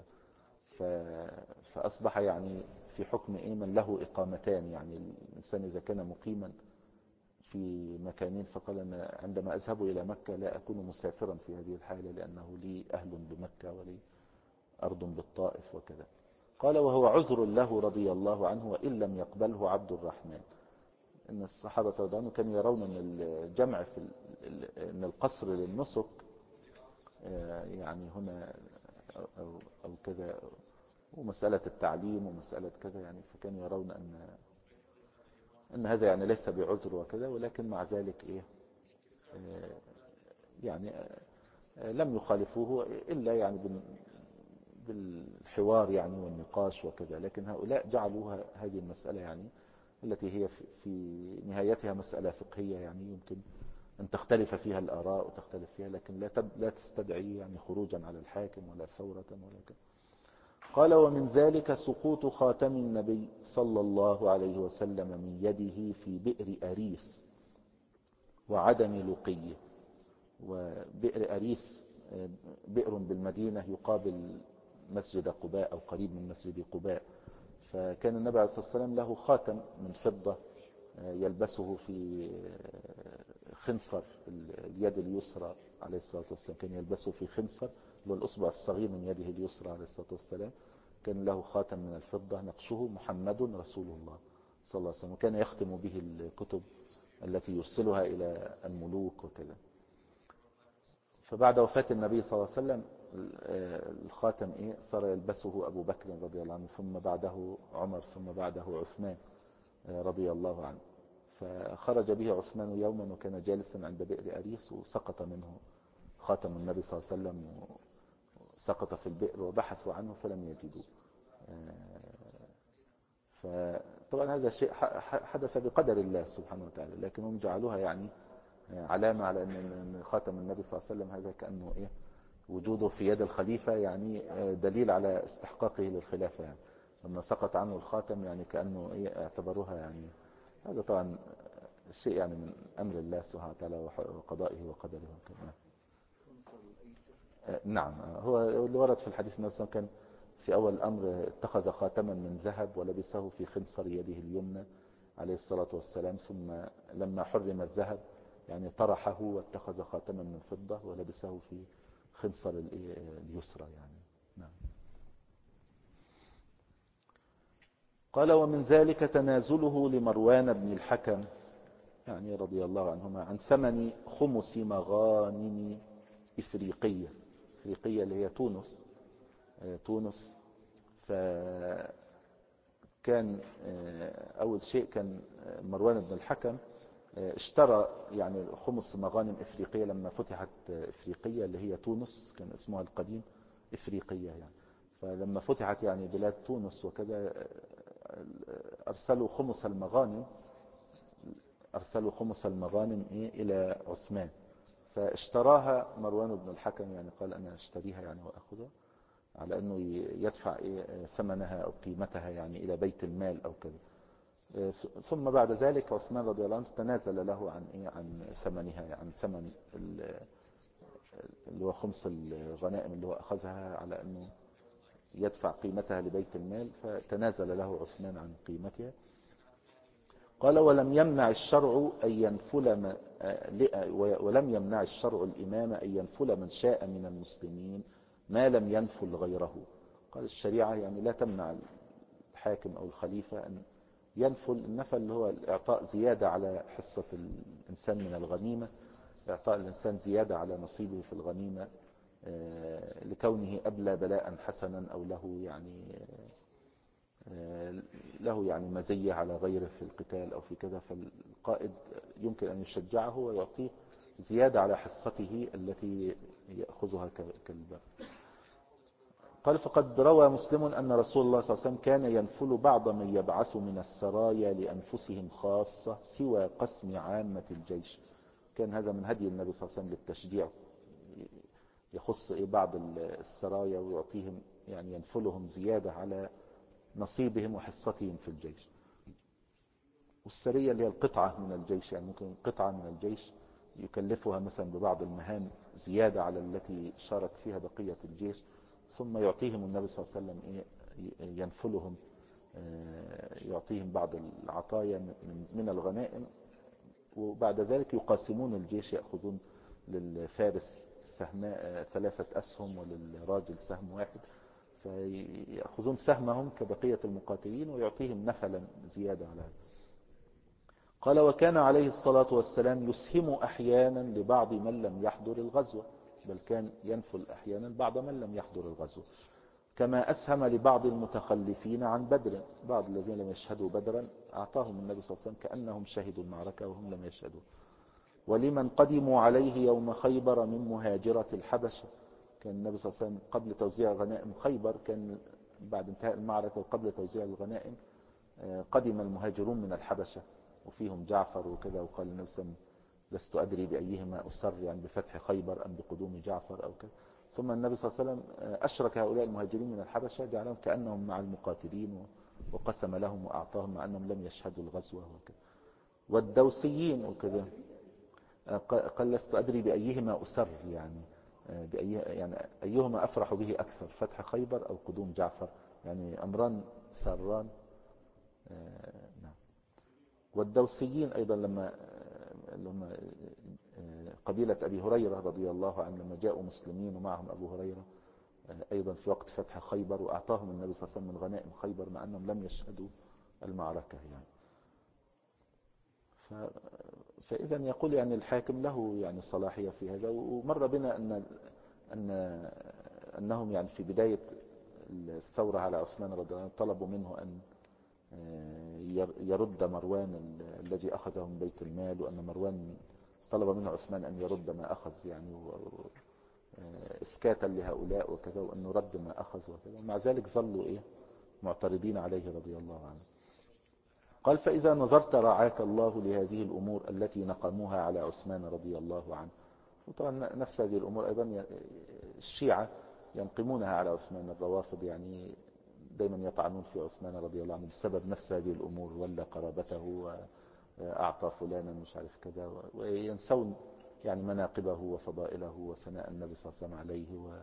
فأصبح يعني في حكم من له إقامتان، يعني الإنسان إذا كان مقيما في مكانين. فقال أنا عندما أذهب إلى مكة لا أكون مسافرا في هذه الحالة، لأنه لي أهل بمكة ولي أرض بالطائف وكذا. قال وهو عذر له رضي الله عنه وإن لم يقبله عبد الرحمن. إن الصحابة رضي الله عنهم كانوا يرون أن الجمع في أن القصر للنسك يعني هنا أو كذا، ومسألة التعليم ومسألة كذا يعني، فكانوا يرون أن هذا يعني ليس بعذر وكذا. ولكن مع ذلك يعني لم يخالفوه إلا يعني بالحوار يعني والنقاش وكذا. لكن هؤلاء جعلوها هذه المسألة يعني التي هي في نهايتها مسألة فقهية، يعني يمكن أن تختلف فيها الآراء وتختلف فيها، لكن لا تستدعي يعني خروجا على الحاكم ولا ثورة ولا كذا. قال ومن ذلك سقوط خاتم النبي صلى الله عليه وسلم من يده في بئر أريس وعدم لقيه. وبئر أريس بئر بالمدينة يقابل مسجد قباء أو قريب من مسجد قباء. فكان النبي عليه الصلاة والسلام له خاتم من فضة يلبسه في خنصر اليد اليسرى عليه الصلاة والسلام، كان يلبسه في خنصر اللي هو الأصبع الصغير من يده اليسرى عليه الصلاة والسلام. كان له خاتم من الفضة نقشه محمد رسول الله صلى الله عليه وسلم، وكان يختم به الكتب التي يرسلها إلى الملوك وكذا. فبعد وفاة النبي صلى الله عليه وسلم الخاتم صار يلبسه أبو بكر رضي الله عنه، ثم بعده عمر، ثم بعده عثمان رضي الله عنه. فخرج به عثمان يوما وكان جالسا عند بئر أريس، وسقط منه خاتم النبي صلى الله عليه وسلم، سقط في البئر وبحثوا عنه فلم يجدوه. فطبعا هذا شيء حدث بقدر الله سبحانه وتعالى، لكنهم جعلوها يعني علامة على أن خاتم النبي صلى الله عليه وسلم هذا كأنه وجوده في يد الخليفة يعني دليل على استحقاقه للخلافة. يعني لما سقط عنه الخاتم يعني كأنه اعتبروها يعني هذا طبعا شيء يعني من أمر الله سبحانه وتعالى وقضائه وقدره وكذا. نعم، هو اللي ورد في الحديث النبي كان في أول الأمر اتخذ خاتما من ذهب ولبسه في خنصر يده اليمنى عليه الصلاة والسلام، ثم لما حرم الذهب يعني طرحه واتخذ خاتما من فضة ولبسه في خنصر اليسرى يعني. نعم. قال ومن ذلك تنازله لمروان بن الحكم يعني رضي الله عنهما عن ثمن خمس مغانم إفريقية اللي هي تونس. فكان كان أول شيء كان مروان بن الحكم اشترى يعني خمس مغانم إفريقية لما فتحت إفريقية اللي هي تونس، كان اسمها القديم إفريقية يعني. فلما فتحت يعني بلاد تونس وكذا أرسلوا خمس المغانم إلى عثمان، فاشتراها مروان بن الحكم، يعني قال أنا اشتريها يعني وأخذها، على أنه يدفع ثمنها أو قيمتها يعني إلى بيت المال أو كذا. ثم بعد ذلك عثمان رضي الله عنه تنازل له عن ثمنها، يعني عن ثمن اللي هو خمس الغنائم اللي هو أخذها، على أنه يدفع قيمتها لبيت المال، فتنازل له عثمان عن قيمتها. قال ولم يمنع الشرع الإمام أن ينفل من شاء من المسلمين ما لم ينفل غيره. قال الشريعة يعني لا تمنع الحاكم أو الخليفة أن ينفل. النفل اللي هو إعطاء زيادة على حصة الإنسان من الغنيمة، إعطاء الإنسان زيادة على نصيبه في الغنيمة لكونه أبلى بلاء حسنا، أو له يعني مزية على غيره في القتال أو في كذا، فالقائد يمكن أن يشجعه ويعطيه زيادة على حصته التي يأخذها كالباب. قال فقد روى مسلم أن رسول الله صلى الله عليه وسلم كان ينفل بعض من يبعث من السرايا لأنفسهم خاصة سوى قسم عامة الجيش. كان هذا من هدي النبي صلى الله عليه وسلم للتشجيع، يخص بعض السرايا ويعطيهم يعني ينفلهم زيادة على نصيبهم وحصتهم في الجيش. والسرية اللي هي القطعة من الجيش، يعني ممكن قطعة من الجيش يكلفها مثلا ببعض المهام زيادة على التي شارك فيها بقية الجيش، ثم يعطيهم النبي صلى الله عليه وسلم ينفلهم، يعطيهم بعض العطايا من الغنائم، وبعد ذلك يقاسمون الجيش، يأخذون للفارس سهماء 3 أسهم وللراجل سهم واحد، فيأخذون سهمهم كبقية المقاتلين ويعطيهم نفلا زيادة على هذا. قال وكان عليه الصلاة والسلام يسهم أحيانا لبعض من لم يحضر الغزوة، بل كان ينفل أحيانا بعض من لم يحضر الغزوة، كما أسهم لبعض المتخلفين عن بدر، بعض الذين لم يشهدوا بدرا أعطاهم النبي صلى الله عليه وسلم كأنهم شهدوا المعركة وهم لم يشهدوا. ولمن قدموا عليه يوم خيبر من مهاجرة الحبشة، كان النبي صلى الله عليه وسلم قبل توزيع غنائم خيبر، كان بعد انتهاء المعركة وقبل توزيع الغنائم قدم المهاجرون من الحبشة وفيهم جعفر وكذا، وقال النبي صلى الله عليه وسلم لست أدري بأيهما أسر، يعني بفتح خيبر أم بقدوم جعفر أو كذا. ثم النبي صلى الله عليه وسلم أشرك هؤلاء المهاجرين من الحبشة، جعلهم كأنهم مع المقاتلين وقسم لهم وأعطاهم مع أنهم لم يشهدوا الغزوة وكذا. والدوسيين وكذا قال لست أدري بأيهما أسر، يعني يعني أيهما أفرح به أكثر، فتح خيبر أو قدوم جعفر، يعني أمران ساران. نعم. والدوسيين أيضا لما قبيلة أبي هريرة رضي الله عنه لما جاءوا مسلمين ومعهم أبو هريرة أيضا في وقت فتح خيبر، وأعطاهم النبي صلى الله عليه وسلم من غنائم خيبر مع أنهم لم يشهدوا المعركة يعني. فإذا يقول يعني الحاكم له يعني صلاحية في هذا. ومر بنا أنهم يعني في بداية الثورة على عثمان رضي الله عنه طلبوا منه أن يرد مروان الذي أخذه من بيت المال، وأن مروان طلب منه عثمان أن يرد ما أخذ يعني إسكاتا لهؤلاء وكذا، وأنه رد ما أخذ وكذا، ومع ذلك ظلوا معترضين عليه رضي الله عنه. قال فإذا نظرت رعاك الله لهذه الأمور التي نقموها على عثمان رضي الله عنه. وطبعا نفس هذه الأمور أيضا الشيعة ينقمونها على عثمان، الروافض يعني دايما يطعنون في عثمان رضي الله عنه بسبب نفس هذه الأمور، ولا قرابته وأعطى فلانا مش عارف كذا، وينسون يعني مناقبه وفضائله وثناء النبي صلى الله عليه وسلم عليه و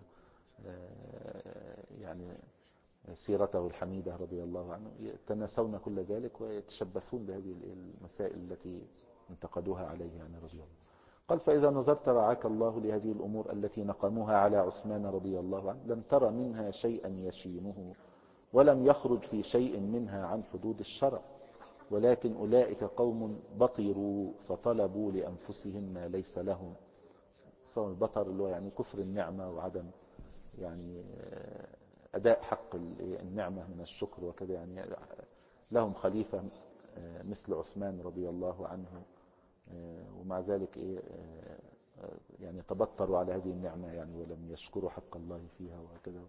يعني سيرته الحميدة رضي الله عنه، يتناسون كل ذلك ويتشبثون بهذه المسائل التي انتقدوها عليه يعني رضي الله. قال فإذا نظرت رعاك الله لهذه الأمور التي نقموها على عثمان رضي الله عنه لم تر منها شيئا يشينه، ولم يخرج في شيء منها عن حدود الشرع، ولكن أولئك قوم بطروا فطلبوا لأنفسهم ما ليس لهم. صار البطر اللي هو يعني كفر النعمة وعدم يعني أداء حق النعمة من الشكر وكذا، يعني لهم خليفة مثل عثمان رضي الله عنه، ومع ذلك يعني تبطروا على هذه النعمة يعني، ولم يشكروا حق الله فيها وكذا،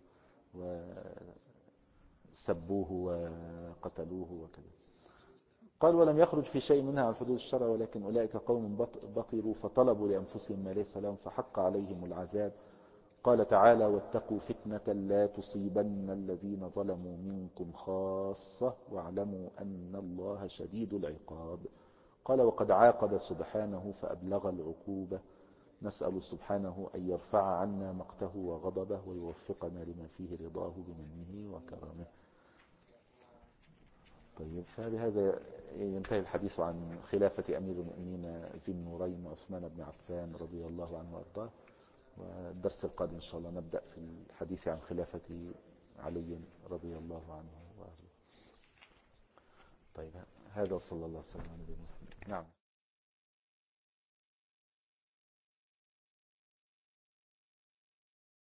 وسبوه وقتلوه وكذا. قال ولم يخرج في شيء منها عن حدود الشرع، ولكن أولئك قوم بطروا فطلبوا لأنفسهم ما ليس لهم فحق عليهم العذاب. قال تعالى واتقوا فتنة لا تصيبن الذين ظلموا منكم خاصة واعلموا أن الله شديد العقاب. قال وقد عاقب سبحانه فأبلغ العقوبة، نسأل سبحانه أن يرفع عنا مقته وغضبه ويوفقنا لما فيه رضاه بمنه وكرمه. طيب، فبهذا ينتهي الحديث عن خلافة أمير المؤمنين ذي النورين عثمان بن عفان رضي الله عنه وأرضاه. والدرس القادم إن شاء الله نبدأ في الحديث عن خلافة علي رضي الله عنه وأرضاه. طيب، هذا صلى الله عليه وسلم. نعم.